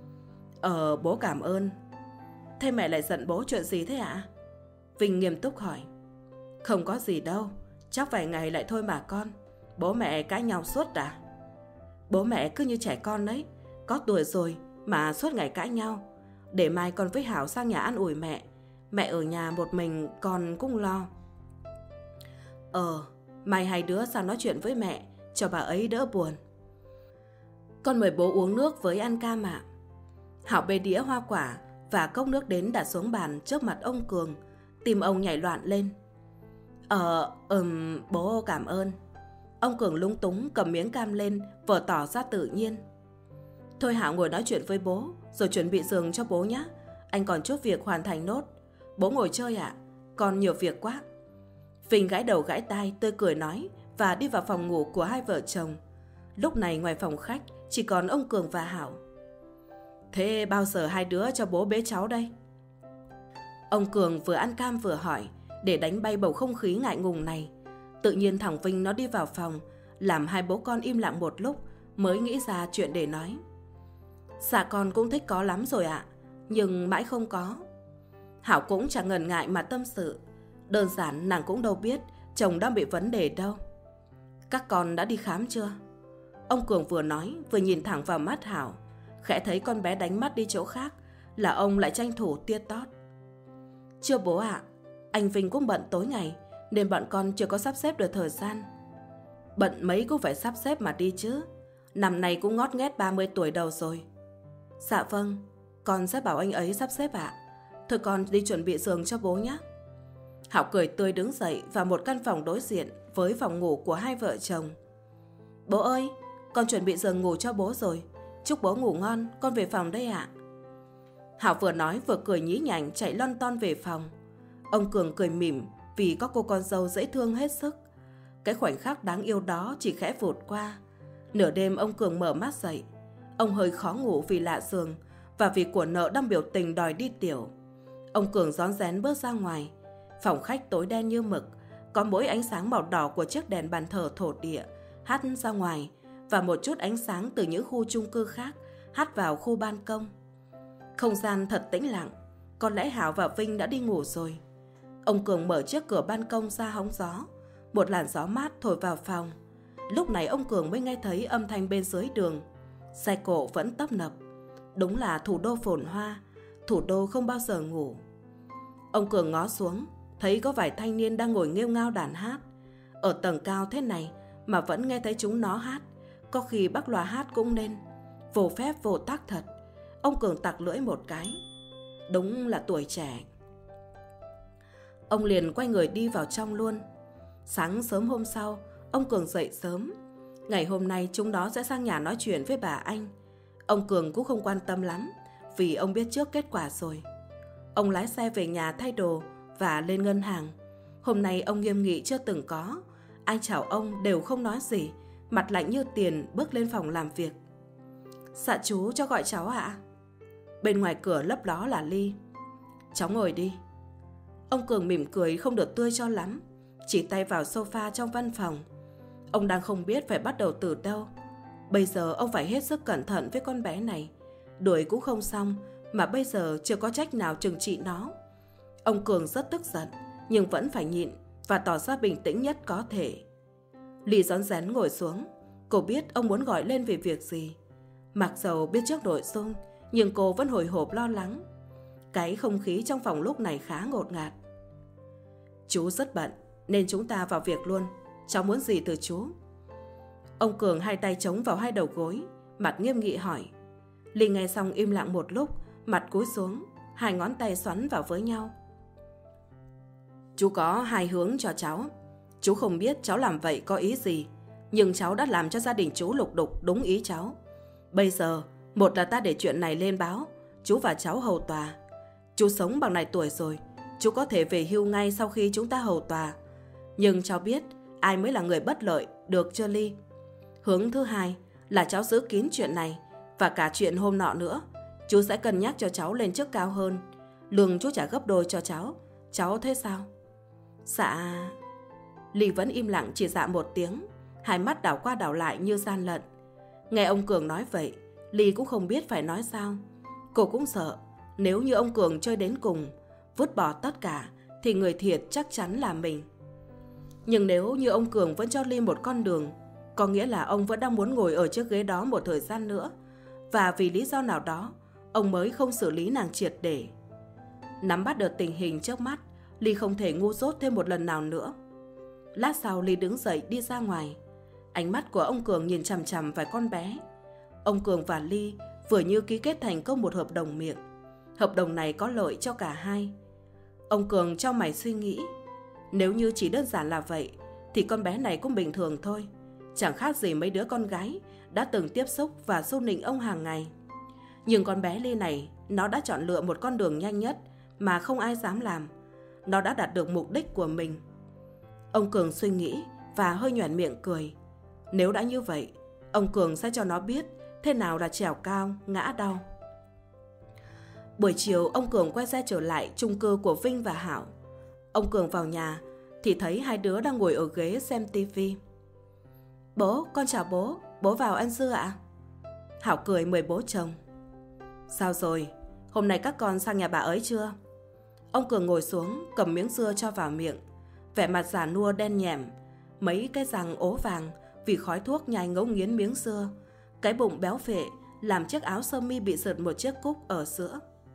Bố cảm ơn. Thế mẹ lại giận bố chuyện gì thế ạ? Vinh nghiêm túc hỏi. Không có gì đâu, chắc vài ngày lại thôi mà con. Bố mẹ cãi nhau suốt à? Bố mẹ cứ như trẻ con đấy, có tuổi rồi mà suốt ngày cãi nhau. Để mai con với Hảo sang nhà ăn ủi mẹ. Mẹ ở nhà một mình con cũng lo. Mai hai đứa sang nói chuyện với mẹ, cho bà ấy đỡ buồn. Con mời bố uống nước với ăn cam ạ. Hảo bê đĩa hoa quả và cốc nước đến đặt xuống bàn trước mặt ông Cường. Tim ông nhảy loạn lên. Bố cảm ơn. Ông Cường lúng túng cầm miếng cam lên, vờ tỏ ra tự nhiên. Thôi Hảo ngồi nói chuyện với bố, rồi chuẩn bị giường cho bố nhé. Anh còn chút việc hoàn thành nốt. Bố ngồi chơi ạ? Con nhiều việc quá. Vinh gãi đầu gãi tai tươi cười nói và đi vào phòng ngủ của hai vợ chồng. Lúc này ngoài phòng khách chỉ còn ông Cường và Hảo. Thế bao giờ hai đứa cho bố bế cháu đây? Ông Cường vừa ăn cam vừa hỏi, để đánh bay bầu không khí ngại ngùng này. Tự nhiên thằng Vinh nó đi vào phòng, làm hai bố con im lặng một lúc mới nghĩ ra chuyện để nói. Dạ con cũng thích có lắm rồi ạ, nhưng mãi không có. Hảo cũng chẳng ngần ngại mà tâm sự. Đơn giản nàng cũng đâu biết chồng đang bị vấn đề đâu. Các con đã đi khám chưa? Ông Cường vừa nói vừa nhìn thẳng vào mắt Hảo. Khẽ thấy con bé đánh mắt đi chỗ khác là ông lại tranh thủ tia tót. Chưa bố ạ. Anh Vinh cũng bận tối ngày nên bọn con chưa có sắp xếp được thời gian. Bận mấy cũng phải sắp xếp mà đi chứ. Năm nay cũng ngót nghét 30 tuổi đầu rồi. Dạ vâng, con sẽ bảo anh ấy sắp xếp ạ. Thôi con đi chuẩn bị giường cho bố nhé. Hảo cười tươi đứng dậy vào một căn phòng đối diện với phòng ngủ của hai vợ chồng. Bố ơi, con chuẩn bị giường ngủ cho bố rồi. Chúc bố ngủ ngon, con về phòng đây ạ. Hảo vừa nói vừa cười nhí nhảnh chạy lon ton về phòng. Ông Cường cười mỉm vì có cô con dâu dễ thương hết sức. Cái khoảnh khắc đáng yêu đó chỉ khẽ vụt qua. Nửa đêm ông Cường mở mắt dậy. Ông hơi khó ngủ vì lạ giường và vì của nợ đang biểu tình đòi đi tiểu. Ông Cường rón rén bước ra ngoài. Phòng khách tối đen như mực, có mỗi ánh sáng màu đỏ của chiếc đèn bàn thờ thổ địa hắt ra ngoài và một chút ánh sáng từ những khu chung cư khác hắt vào khu ban công. Không gian thật tĩnh lặng, có lẽ Hảo và Vinh đã đi ngủ rồi. Ông Cường mở chiếc cửa ban công ra hóng gió, một làn gió mát thổi vào phòng. Lúc này ông Cường mới nghe thấy âm thanh bên dưới đường. Xe cộ vẫn tấp nập. Đúng là thủ đô phồn hoa, thủ đô không bao giờ ngủ. Ông Cường ngó xuống, thấy có vài thanh niên đang ngồi nghêu ngao đàn hát. Ở tầng cao thế này mà vẫn nghe thấy chúng nó hát, có khi bác loa hát cũng nên. Vô phép vô tắc thật. Ông Cường tặc lưỡi một cái. Đúng là tuổi trẻ. Ông liền quay người đi vào trong luôn. Sáng sớm hôm sau, ông Cường dậy sớm. Ngày hôm nay chúng nó sẽ sang nhà nói chuyện với bà Anh. Ông Cường cũng không quan tâm lắm, vì ông biết trước kết quả rồi. Ông lái xe về nhà thay đồ và lên ngân hàng. Hôm nay ông nghiêm nghị chưa từng có. Ai chào ông đều không nói gì, mặt lạnh như tiền bước lên phòng làm việc. Dạ chú cho gọi cháu ạ. Bên ngoài cửa lấp ló là Ly. Cháu ngồi đi. Ông Cường mỉm cười không được tươi cho lắm, chỉ tay vào sofa trong văn phòng. Ông đang không biết phải bắt đầu từ đâu. Bây giờ ông phải hết sức cẩn thận với con bé này. Đuổi cũng không xong, mà bây giờ chưa có trách nào trừng trị nó. Ông Cường rất tức giận, nhưng vẫn phải nhịn và tỏ ra bình tĩnh nhất có thể. Ly rón rén ngồi xuống. Cô biết ông muốn gọi lên về việc gì. Mặc dầu biết trước nội dung, nhưng cô vẫn hồi hộp lo lắng. Cái không khí trong phòng lúc này khá ngột ngạt. Chú rất bận, nên chúng ta vào việc luôn. Cháu muốn gì từ chú? Ông Cường hai tay chống vào hai đầu gối, mặt nghiêm nghị hỏi. Ly nghe xong im lặng một lúc, mặt cúi xuống, hai ngón tay xoắn vào với nhau. Chú có hai hướng cho cháu. Chú không biết cháu làm vậy có ý gì, nhưng cháu đã làm cho gia đình chú lục đục đúng ý cháu. Bây giờ, một là ta để chuyện này lên báo, chú và cháu hầu tòa. Chú sống bằng này tuổi rồi, chú có thể về hưu ngay sau khi chúng ta hầu tòa. Nhưng cháu biết ai mới là người bất lợi, được chưa Ly? Hướng thứ hai là cháu giữ kín chuyện này, và cả chuyện hôm nọ nữa. Chú sẽ cân nhắc cho cháu lên chức cao hơn. Lương chú trả gấp đôi cho cháu. Cháu thấy sao? Dạ... Ly vẫn im lặng chỉ dạ một tiếng, hai mắt đảo qua đảo lại như gian lận. Nghe ông Cường nói vậy, Ly cũng không biết phải nói sao. Cô cũng sợ, nếu như ông Cường chơi đến cùng, vứt bỏ tất cả, thì người thiệt chắc chắn là mình. Nhưng nếu như ông Cường vẫn cho Ly một con đường, có nghĩa là ông vẫn đang muốn ngồi ở chiếc ghế đó một thời gian nữa, và vì lý do nào đó, ông mới không xử lý nàng triệt để. Nắm bắt được tình hình trước mắt, Ly không thể ngu dốt thêm một lần nào nữa. Lát sau Ly đứng dậy đi ra ngoài. Ánh mắt của ông Cường nhìn chằm chằm vài con bé. Ông Cường và Ly vừa như ký kết thành công một hợp đồng miệng. Hợp đồng này có lợi cho cả hai. Ông Cường trong mày suy nghĩ, nếu như chỉ đơn giản là vậy thì con bé này cũng bình thường thôi, chẳng khác gì mấy đứa con gái đã từng tiếp xúc và xu nịnh ông hàng ngày. Nhưng con bé Ly này, nó đã chọn lựa một con đường nhanh nhất mà không ai dám làm. Nó đã đạt được mục đích của mình. Ông Cường suy nghĩ và hơi nhoẻn miệng cười. Nếu đã như vậy, ông Cường sẽ cho nó biết thế nào là trèo cao, ngã đau. Buổi chiều, ông Cường quay xe trở lại chung cư của Vinh và Hảo. Ông Cường vào nhà thì thấy hai đứa đang ngồi ở ghế xem tivi. Bố, con chào bố, bố vào ăn dưa ạ. Hảo cười mời bố chồng. Sao rồi, hôm nay các con sang nhà bà ấy chưa? Ông Cường ngồi xuống, cầm miếng dưa cho vào miệng, vẻ mặt già nua đen nhẻm, mấy cái răng ố vàng vì khói thuốc nhai ngấu nghiến miếng dưa, cái bụng béo phệ làm chiếc áo sơ mi bị sượt một chiếc cúc ở giữa.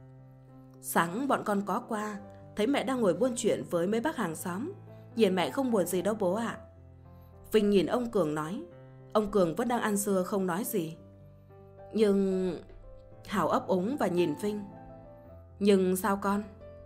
Sáng bọn con có qua, thấy mẹ đang ngồi buôn chuyện với mấy bác hàng xóm. Nhìn mẹ không buồn gì đâu bố ạ. Vinh nhìn ông Cường nói. Ông Cường vẫn đang ăn dưa không nói gì. Nhưng... Hảo ấp úng và nhìn Vinh. Nhưng sao con?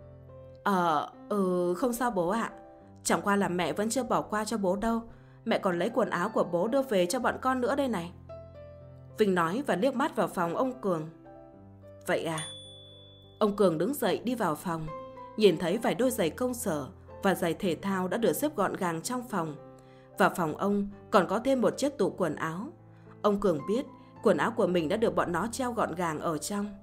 Không sao bố ạ. Chẳng qua là mẹ vẫn chưa bỏ qua cho bố đâu. Mẹ còn lấy quần áo của bố đưa về cho bọn con nữa đây này. Vinh nói và liếc mắt vào phòng ông Cường. Vậy à? Ông Cường đứng dậy đi vào phòng, nhìn thấy vài đôi giày công sở và giày thể thao đã được xếp gọn gàng trong phòng. Và phòng ông còn có thêm một chiếc tủ quần áo. Ông Cường biết quần áo của mình đã được bọn nó treo gọn gàng ở trong.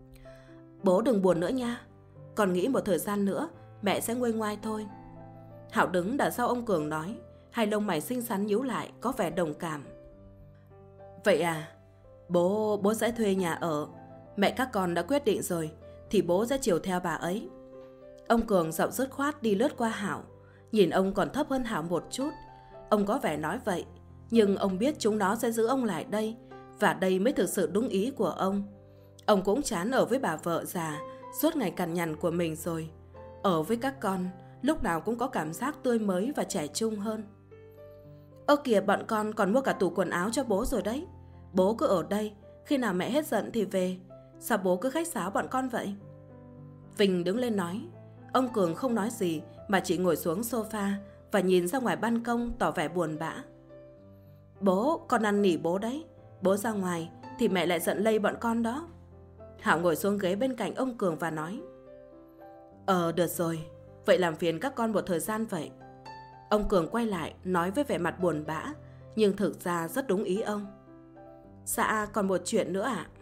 Bố đừng buồn nữa nha. Con nghĩ một thời gian nữa mẹ sẽ nguôi ngoai thôi. Hảo đứng đằng sau ông Cường nói, hai lông mày xinh xắn nhíu lại, có vẻ đồng cảm. Vậy à, bố sẽ thuê nhà ở. Mẹ các con đã quyết định rồi, thì bố sẽ chiều theo bà ấy. Ông Cường giọng dứt khoát đi lướt qua Hảo, nhìn ông còn thấp hơn Hảo một chút. Ông có vẻ nói vậy, nhưng ông biết chúng nó sẽ giữ ông lại đây, và đây mới thực sự đúng ý của ông. Ông cũng chán ở với bà vợ già, suốt ngày cằn nhằn của mình rồi. Ở với các con, lúc nào cũng có cảm giác tươi mới và trẻ trung hơn. Ơ kìa, bọn con còn mua cả tủ quần áo cho bố rồi đấy. Bố cứ ở đây, khi nào mẹ hết giận thì về. Sao bố cứ khách sáo bọn con vậy? Vinh đứng lên nói. Ông Cường không nói gì mà chỉ ngồi xuống sofa và nhìn ra ngoài ban công tỏ vẻ buồn bã. Bố, con năn nỉ bố đấy. Bố ra ngoài thì mẹ lại giận lây bọn con đó. Hảo ngồi xuống ghế bên cạnh ông Cường và nói. Được rồi, vậy làm phiền các con một thời gian vậy. Ông Cường quay lại nói với vẻ mặt buồn bã, nhưng thực ra rất đúng ý ông. Dạ, còn một chuyện nữa ạ.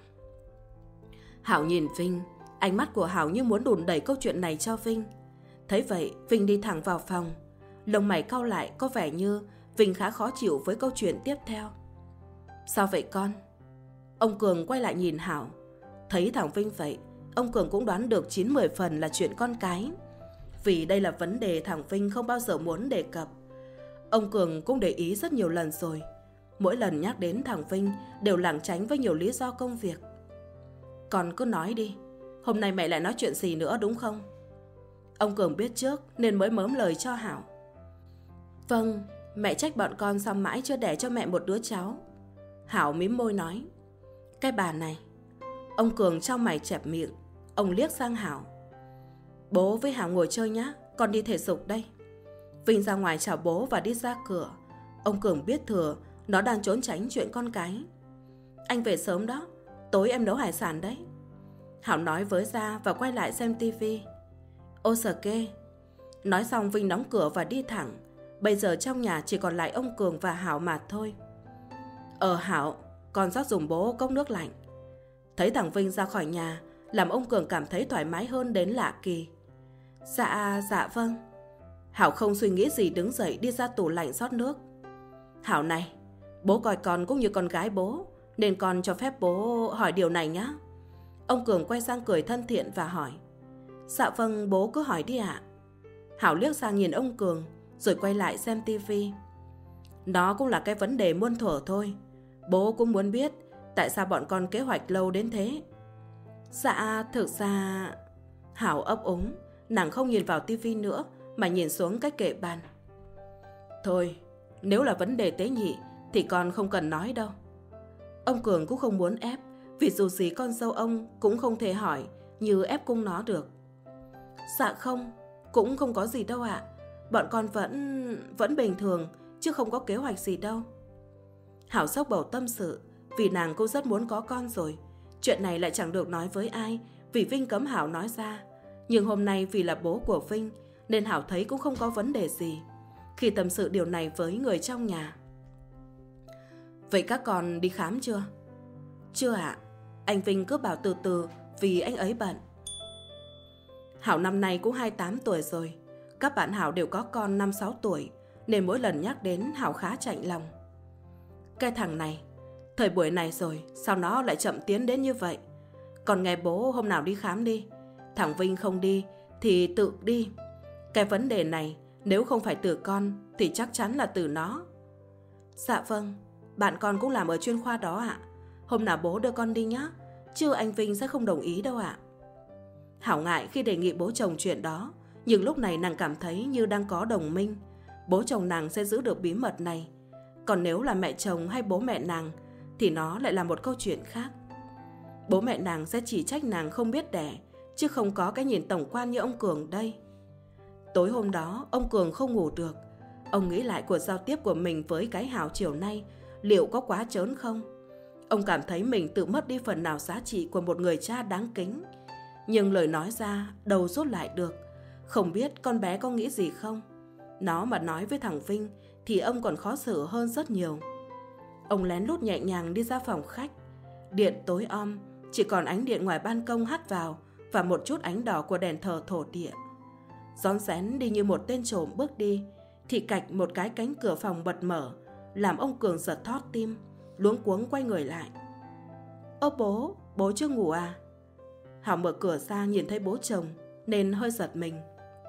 Hảo nhìn Vinh, ánh mắt của Hảo như muốn đùn đẩy câu chuyện này cho Vinh. Thấy vậy, Vinh đi thẳng vào phòng. Lông mày cau lại, có vẻ như Vinh khá khó chịu với câu chuyện tiếp theo. Sao vậy con? Ông Cường quay lại nhìn Hảo. Thấy thằng Vinh vậy, ông Cường cũng đoán được 9-10 phần là chuyện con cái. Vì đây là vấn đề thằng Vinh không bao giờ muốn đề cập. Ông Cường cũng để ý rất nhiều lần rồi. Mỗi lần nhắc đến thằng Vinh đều lảng tránh với nhiều lý do công việc. Con cứ nói đi, hôm nay mẹ lại nói chuyện gì nữa đúng không? Ông Cường biết trước nên mới mớm lời cho Hảo. Vâng, mẹ trách bọn con sao mãi chưa đẻ cho mẹ một đứa cháu. Hảo mím môi nói. Cái bà này. Ông Cường trong mày chẹp miệng. Ông liếc sang Hảo. Bố với Hảo ngồi chơi nhá, con đi thể dục đây. Vinh ra ngoài chào bố và đi ra cửa. Ông Cường biết thừa nó đang trốn tránh chuyện con cái. Anh về sớm đó, tối em nấu hải sản đấy. Hảo nói với ra và quay lại xem tivi. Ô sờ kê. Nói xong Vinh đóng cửa và đi thẳng. Bây giờ trong nhà chỉ còn lại ông Cường và Hảo mà thôi. Hảo, con rót giùm bố cốc nước lạnh. Thấy thằng Vinh ra khỏi nhà, làm ông Cường cảm thấy thoải mái hơn đến lạ kỳ. Dạ vâng. Hảo không suy nghĩ gì đứng dậy đi ra tủ lạnh rót nước. Hảo này, bố coi con cũng như con gái bố, nên con cho phép bố hỏi điều này nhé. Ông Cường quay sang cười thân thiện và hỏi. Dạ vâng, bố cứ hỏi đi ạ. Hảo liếc sang nhìn ông Cường, rồi quay lại xem tivi. Nó cũng là cái vấn đề muôn thuở thôi. Bố cũng muốn biết tại sao bọn con kế hoạch lâu đến thế. Dạ, thực ra... Hảo ấp úng, nàng không nhìn vào tivi nữa mà nhìn xuống cái kệ bàn. Thôi, nếu là vấn đề tế nhị thì con không cần nói đâu. Ông Cường cũng không muốn ép, vì dù gì con dâu ông cũng không thể hỏi như ép cung nó được. Dạ không, cũng không có gì đâu ạ. Bọn con vẫn bình thường, chứ không có kế hoạch gì đâu. Hảo sốc bầu tâm sự, vì nàng cũng rất muốn có con rồi. Chuyện này lại chẳng được nói với ai, vì Vinh cấm Hảo nói ra. Nhưng hôm nay vì là bố của Vinh, nên Hảo thấy cũng không có vấn đề gì khi tâm sự điều này với người trong nhà. Vậy các con đi khám chưa? Chưa ạ. Anh Vinh cứ bảo từ từ vì anh ấy bận. Hảo năm nay cũng 28 tuổi rồi. Các bạn Hảo đều có con 5-6 tuổi, nên mỗi lần nhắc đến Hảo khá chạnh lòng. Cái thằng này, thời buổi này rồi, sao nó lại chậm tiến đến như vậy? Còn nghe bố hôm nào đi khám đi. Thằng Vinh không đi thì tự đi. Cái vấn đề này nếu không phải từ con thì chắc chắn là từ nó. Dạ vâng, bạn con cũng làm ở chuyên khoa đó ạ. Hôm nào bố đưa con đi nhé, chứ anh Vinh sẽ không đồng ý đâu ạ. Hảo ngại khi đề nghị bố chồng chuyện đó, nhưng lúc này nàng cảm thấy như đang có đồng minh. Bố chồng nàng sẽ giữ được bí mật này. Còn nếu là mẹ chồng hay bố mẹ nàng thì nó lại là một câu chuyện khác. Bố mẹ nàng sẽ chỉ trách nàng không biết đẻ, chứ không có cái nhìn tổng quan như ông Cường đây. Tối hôm đó ông Cường không ngủ được. Ông nghĩ lại cuộc giao tiếp của mình với cái Hảo chiều nay liệu có quá trớn không. Ông cảm thấy mình tự mất đi phần nào giá trị của một người cha đáng kính. Nhưng lời nói ra đâu rút lại được. Không biết con bé có nghĩ gì không. Nó mà nói với thằng Vinh thì ông còn khó xử hơn rất nhiều. Ông lén lút nhẹ nhàng đi ra phòng khách. Điện tối om, chỉ còn ánh điện ngoài ban công hắt vào và một chút ánh đỏ của đèn thờ thổ địa. Rón rén đi như một tên trộm bước đi, thì cạch một cái cánh cửa phòng bật mở, làm ông Cường giật thót tim, luống cuống quay người lại. Ơ bố chưa ngủ à? Hảo mở cửa ra nhìn thấy bố chồng nên hơi giật mình.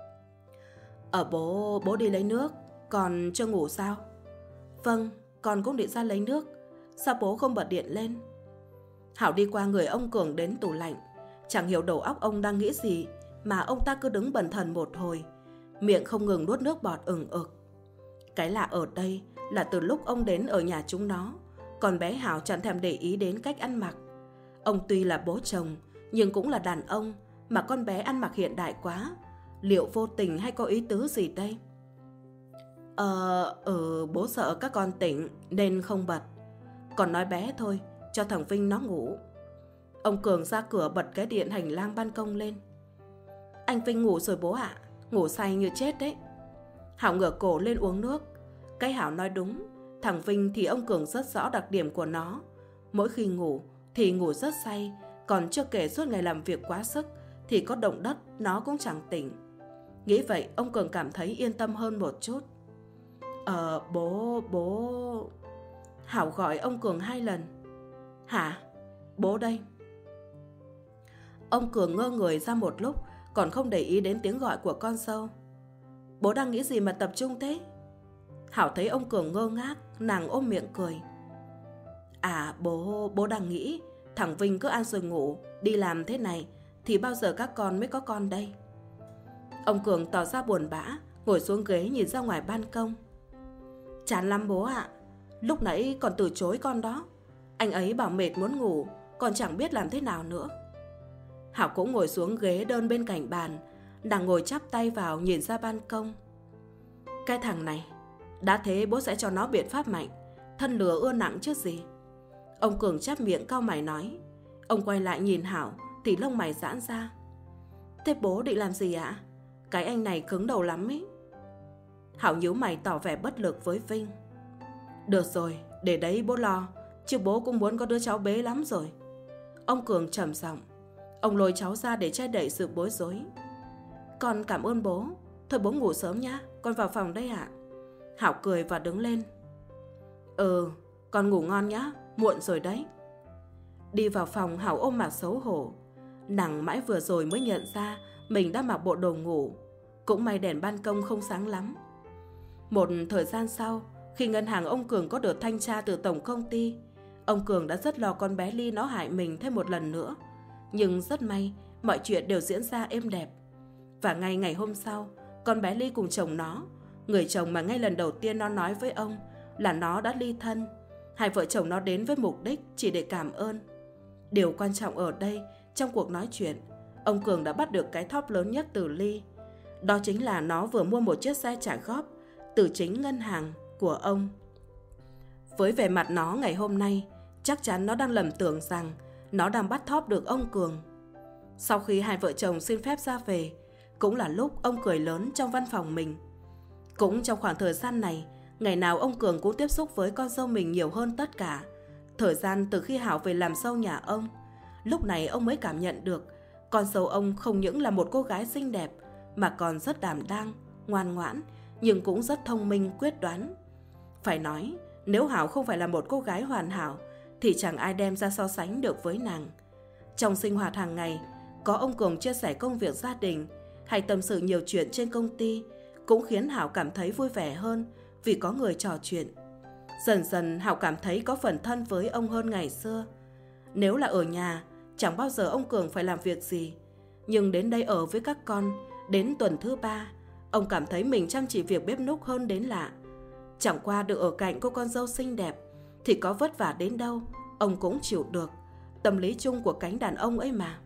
Bố đi lấy nước, còn chưa ngủ sao? Vâng, con cũng định ra lấy nước. Sao bố không bật điện lên? Hảo đi qua người ông Cường đến tủ lạnh. Chẳng hiểu đầu óc ông đang nghĩ gì mà ông ta cứ đứng bần thần một hồi, miệng không ngừng nuốt nước bọt ừng ực. Cái lạ ở đây là từ lúc ông đến ở nhà chúng nó, con bé Hảo chẳng thèm để ý đến cách ăn mặc. Ông tuy là bố chồng nhưng cũng là đàn ông, mà con bé ăn mặc hiện đại quá. Liệu vô tình hay có ý tứ gì đây? Bố sợ các con tỉnh nên không bật. Còn nói bé thôi, cho thằng Vinh nó ngủ. Ông Cường ra cửa bật cái điện hành lang ban công lên. Anh Vinh ngủ rồi bố ạ, ngủ say như chết đấy. Hảo ngửa cổ lên uống nước. Cái Hảo nói đúng, thằng Vinh thì ông Cường rất rõ đặc điểm của nó. Mỗi khi ngủ thì ngủ rất say, còn chưa kể suốt ngày làm việc quá sức thì có động đất nó cũng chẳng tỉnh. Nghĩ vậy ông Cường cảm thấy yên tâm hơn một chút. Bố... Hảo gọi ông Cường 2 lần. Hả? Bố đây. Ông Cường ngơ người ra một lúc, còn không để ý đến tiếng gọi của con dâu. Bố đang nghĩ gì mà tập trung thế? Hảo thấy ông Cường ngơ ngác, nàng ôm miệng cười. Bố đang nghĩ thằng Vinh cứ ăn rồi ngủ, đi làm thế này thì bao giờ các con mới có con đây? Ông Cường tỏ ra buồn bã, ngồi xuống ghế nhìn ra ngoài ban công. Chán lắm bố ạ. Lúc nãy còn từ chối con đó. Anh ấy bảo mệt muốn ngủ, còn chẳng biết làm thế nào nữa. Hảo cũng ngồi xuống ghế đơn bên cạnh bàn, đang ngồi chắp tay vào nhìn ra ban công. Cái thằng này, đã thế bố sẽ cho nó biện pháp mạnh, thân lừa ưa nặng chứ gì. Ông Cường chắp miệng cau mày nói. Ông quay lại nhìn Hảo thì lông mày giãn ra. Thế bố định làm gì ạ? Cái anh này cứng đầu lắm ý. Hảo nhíu mày tỏ vẻ bất lực với Vinh. Được rồi, để đấy bố lo, chứ bố cũng muốn có đứa cháu bé lắm rồi. Ông Cường trầm giọng. Ông lôi cháu ra để che đậy sự bối rối. Con cảm ơn bố. Thôi bố ngủ sớm nhá, con vào phòng đây ạ. Hảo cười và đứng lên. Con ngủ ngon nhá, muộn rồi đấy. Đi vào phòng, Hảo ôm mặt xấu hổ. Nàng mãi vừa rồi mới nhận ra mình đã mặc bộ đồ ngủ. Cũng may đèn ban công không sáng lắm. Một thời gian sau, khi ngân hàng ông Cường có được thanh tra từ tổng công ty, ông Cường đã rất lo con bé Ly nó hại mình thêm một lần nữa. Nhưng rất may, mọi chuyện đều diễn ra êm đẹp. Và ngay ngày hôm sau, con bé Ly cùng chồng nó, người chồng mà ngay lần đầu tiên nó nói với ông là nó đã ly thân. Hai vợ chồng nó đến với mục đích chỉ để cảm ơn. Điều quan trọng ở đây, trong cuộc nói chuyện, ông Cường đã bắt được cái thóp lớn nhất từ Ly. Đó chính là nó vừa mua một chiếc xe trả góp từ chính ngân hàng của ông. Với vẻ mặt nó ngày hôm nay, chắc chắn nó đang lầm tưởng rằng nó đang bắt thóp được ông Cường. Sau khi hai vợ chồng xin phép ra về, cũng là lúc ông cười lớn trong văn phòng mình. Cũng trong khoảng thời gian này, ngày nào ông Cường cũng tiếp xúc với con dâu mình nhiều hơn tất cả. Thời gian từ khi Hảo về làm dâu nhà ông, lúc này ông mới cảm nhận được con dâu ông không những là một cô gái xinh đẹp, mà còn rất đảm đang, ngoan ngoãn, nhưng cũng rất thông minh, quyết đoán. Phải nói, nếu Hảo không phải là một cô gái hoàn hảo, thì chẳng ai đem ra so sánh được với nàng. Trong sinh hoạt hàng ngày, có ông Cường chia sẻ công việc gia đình hay tâm sự nhiều chuyện trên công ty, cũng khiến Hảo cảm thấy vui vẻ hơn vì có người trò chuyện. Dần dần Hảo cảm thấy có phần thân với ông hơn ngày xưa. Nếu là ở nhà, chẳng bao giờ ông Cường phải làm việc gì. Nhưng đến đây ở với các con, đến tuần thứ 3, ông cảm thấy mình chăm chỉ việc bếp núc hơn đến lạ. Chẳng qua được ở cạnh cô con dâu xinh đẹp, thì có vất vả đến đâu, ông cũng chịu được. Tâm lý chung của cánh đàn ông ấy mà.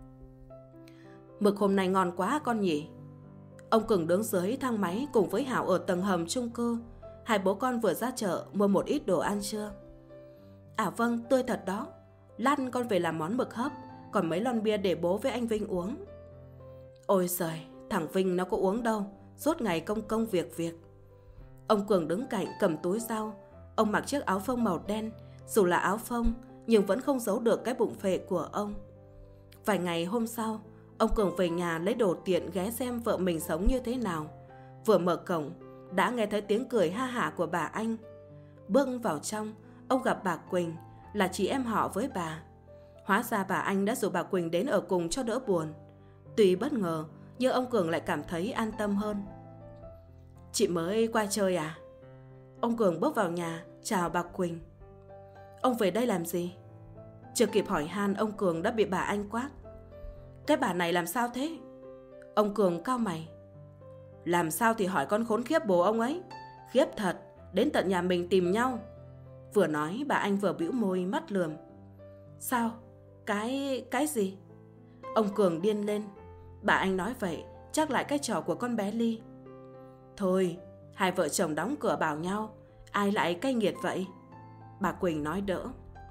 Mực hôm nay ngon quá con nhỉ? Ông Cường đứng dưới thang máy cùng với Hảo ở tầng hầm chung cư. Hai bố con vừa ra chợ mua một ít đồ ăn trưa. Vâng, tươi thật đó. Lát con về làm món mực hấp, còn mấy lon bia để bố với anh Vinh uống. Ôi giời, thằng Vinh nó có uống đâu, suốt ngày công việc. Ông Cường đứng cạnh cầm túi rau. Ông mặc chiếc áo phông màu đen, dù là áo phông nhưng vẫn không giấu được cái bụng phệ của ông. Vài ngày hôm sau, Ông Cường về nhà lấy đồ tiện ghé xem vợ mình sống như thế nào. Vừa mở cổng, đã nghe thấy tiếng cười ha hả của bà Anh. Bước vào trong, ông gặp bà Quỳnh, là chị em họ với bà. Hóa ra bà Anh đã rủ bà Quỳnh đến ở cùng cho đỡ buồn. Tuy bất ngờ, nhưng ông Cường lại cảm thấy an tâm hơn. Chị mới qua chơi à? Ông Cường bước vào nhà, chào bà Quỳnh. Ông về đây làm gì? Chưa kịp hỏi han, ông Cường đã bị bà Anh quát. Cái bà này làm sao thế? Ông Cường cau mày. Làm sao thì hỏi con khốn khiếp bố ông ấy. Khiếp thật, đến tận nhà mình tìm nhau. Vừa nói bà Anh vừa bĩu môi mắt lườm. Sao? Cái gì? Ông Cường điên lên. Bà Anh nói vậy chắc lại cái trò của con bé Ly. Thôi, hai vợ chồng đóng cửa bảo nhau, ai lại cay nghiệt vậy? Bà Quỳnh nói đỡ.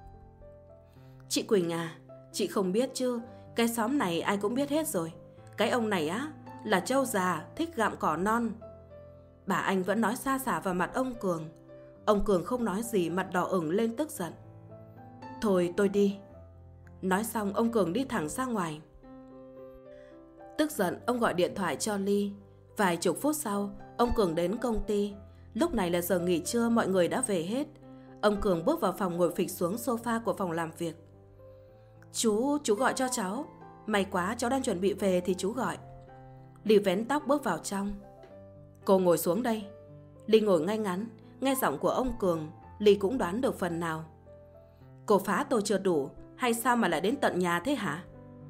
Chị Quỳnh à, chị không biết chứ, cái xóm này ai cũng biết hết rồi. Cái ông này á, là trâu già, thích gặm cỏ non. Bà Anh vẫn nói xa xả vào mặt ông Cường. Ông Cường không nói gì, mặt đỏ ửng lên tức giận. Thôi tôi đi. Nói xong ông Cường đi thẳng ra ngoài. Tức giận ông gọi điện thoại cho Ly. Vài chục phút sau, ông Cường đến công ty. Lúc này là giờ nghỉ trưa, mọi người đã về hết. Ông Cường bước vào phòng ngồi phịch xuống sofa của phòng làm việc. Chú gọi cho cháu. May quá cháu đang chuẩn bị về thì chú gọi. Ly vén tóc bước vào trong. Cô ngồi xuống đây. Ly ngồi ngay ngắn. Nghe giọng của ông Cường, Ly cũng đoán được phần nào. Cô phá tôi chưa đủ, hay sao mà lại đến tận nhà thế hả?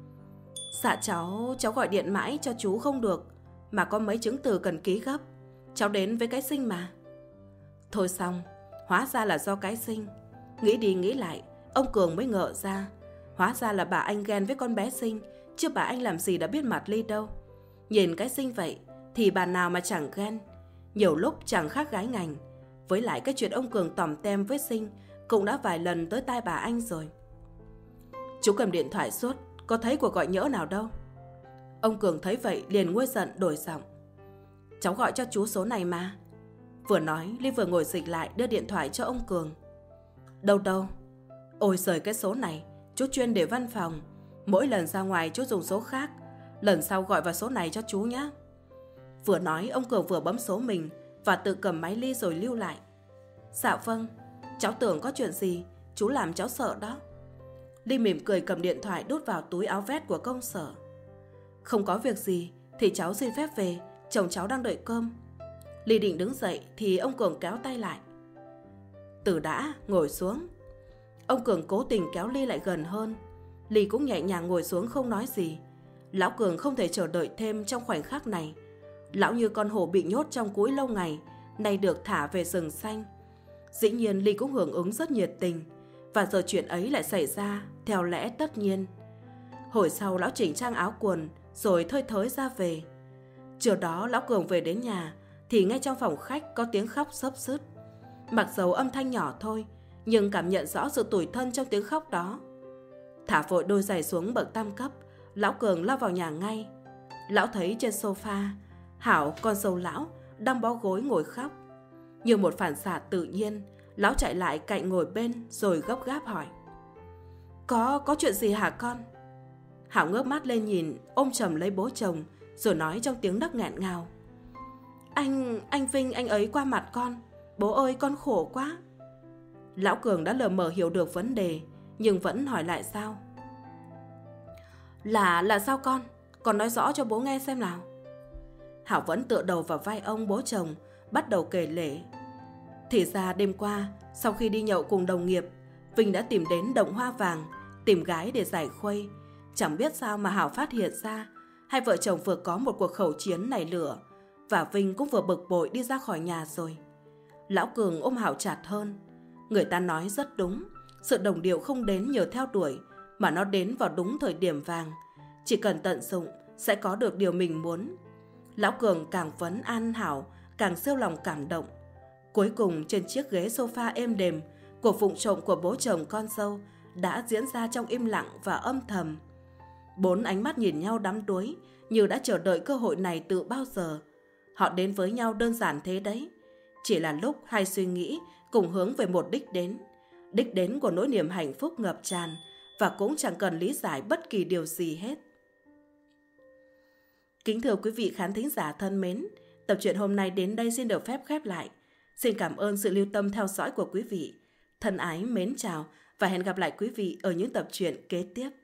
Dạ cháu gọi điện mãi cho chú không được, mà có mấy chứng từ cần ký gấp. Cháu đến với cái Sinh mà. Thôi xong, hóa ra là do cái Sinh. Nghĩ đi nghĩ lại, ông Cường mới ngỡ ra. Hóa ra là bà Anh ghen với con bé Sinh, chứ bà Anh làm gì đã biết mặt Ly đâu. Nhìn cái Sinh vậy thì bà nào mà chẳng ghen. Nhiều lúc chẳng khác gái ngành. Với lại cái chuyện ông Cường tòm tem với Sinh cũng đã vài lần tới tai bà Anh rồi. Chú cầm điện thoại suốt, có thấy cuộc gọi nhỡ nào đâu. Ông Cường thấy vậy liền nguôi giận đổi giọng. Cháu gọi cho chú số này mà. Vừa nói, Ly vừa ngồi dịch lại đưa điện thoại cho ông Cường. Đâu. Ôi giời, cái số này chú chuyên để văn phòng. Mỗi lần ra ngoài chú dùng số khác. Lần sau gọi vào số này cho chú nhé. Vừa nói ông Cường vừa bấm số mình và tự cầm máy Ly rồi lưu lại. Dạ vâng, cháu tưởng có chuyện gì, chú làm cháu sợ đó. Ly mỉm cười cầm điện thoại đút vào túi áo vest của công sở. Không có việc gì thì cháu xin phép về, chồng cháu đang đợi cơm. Ly định đứng dậy thì ông Cường kéo tay lại. Từ đã, ngồi xuống. Ông Cường cố tình kéo Ly lại gần hơn. Ly cũng nhẹ nhàng ngồi xuống không nói gì. Lão Cường không thể chờ đợi thêm trong khoảnh khắc này. Lão như con hổ bị nhốt trong cũi lâu ngày, nay được thả về rừng xanh. Dĩ nhiên Ly cũng hưởng ứng rất nhiệt tình. Và giờ chuyện ấy lại xảy ra theo lẽ tất nhiên. Hồi sau lão chỉnh trang áo quần rồi thơi thới ra về. Chiều đó lão Cường về đến nhà thì ngay trong phòng khách có tiếng khóc xấp xứt. Mặc dầu âm thanh nhỏ thôi, nhưng cảm nhận rõ sự tủi thân trong tiếng khóc đó. Thả vội đôi giày xuống bậc tam cấp, lão Cường lao vào nhà ngay. Lão thấy trên sofa Hảo, con dâu lão, đang bó gối ngồi khóc. Như một phản xạ tự nhiên, lão chạy lại cạnh ngồi bên rồi gấp gáp hỏi. Có chuyện gì hả con? Hảo ngước mắt lên nhìn, ôm chầm lấy bố chồng rồi nói trong tiếng nấc nghẹn ngào. Anh Vinh anh ấy qua mặt con. Bố ơi, con khổ quá. Lão Cường đã lờ mờ hiểu được vấn đề, nhưng vẫn hỏi lại sao. Là sao con? Con nói rõ cho bố nghe xem nào. Hảo vẫn tựa đầu vào vai ông bố chồng, bắt đầu kể lể. Thì ra đêm qua, sau khi đi nhậu cùng đồng nghiệp, Vinh đã tìm đến Động Hoa Vàng, tìm gái để giải khuây. Chẳng biết sao mà Hảo phát hiện ra, hai vợ chồng vừa có một cuộc khẩu chiến nảy lửa, và Vinh cũng vừa bực bội đi ra khỏi nhà rồi. Lão Cường ôm Hảo chặt hơn. Người ta nói rất đúng, sự đồng điệu không đến nhờ theo đuổi, mà nó đến vào đúng thời điểm vàng. Chỉ cần tận dụng, sẽ có được điều mình muốn. Lão Cường càng vấn an Hảo, càng siêu lòng cảm động. Cuối cùng trên chiếc ghế sofa êm đềm, cuộc vụng trộm của bố chồng con dâu đã diễn ra trong im lặng và âm thầm. Bốn ánh mắt nhìn nhau đắm đuối, như đã chờ đợi cơ hội này từ bao giờ. Họ đến với nhau đơn giản thế đấy. Chỉ là lúc hai suy nghĩ cùng hướng về một đích đến. Đích đến của nỗi niềm hạnh phúc ngập tràn, và cũng chẳng cần lý giải bất kỳ điều gì hết. Kính thưa quý vị khán thính giả thân mến, tập truyện hôm nay đến đây xin được phép khép lại. Xin cảm ơn sự lưu tâm theo dõi của quý vị. Thân ái mến chào và hẹn gặp lại quý vị ở những tập truyện kế tiếp.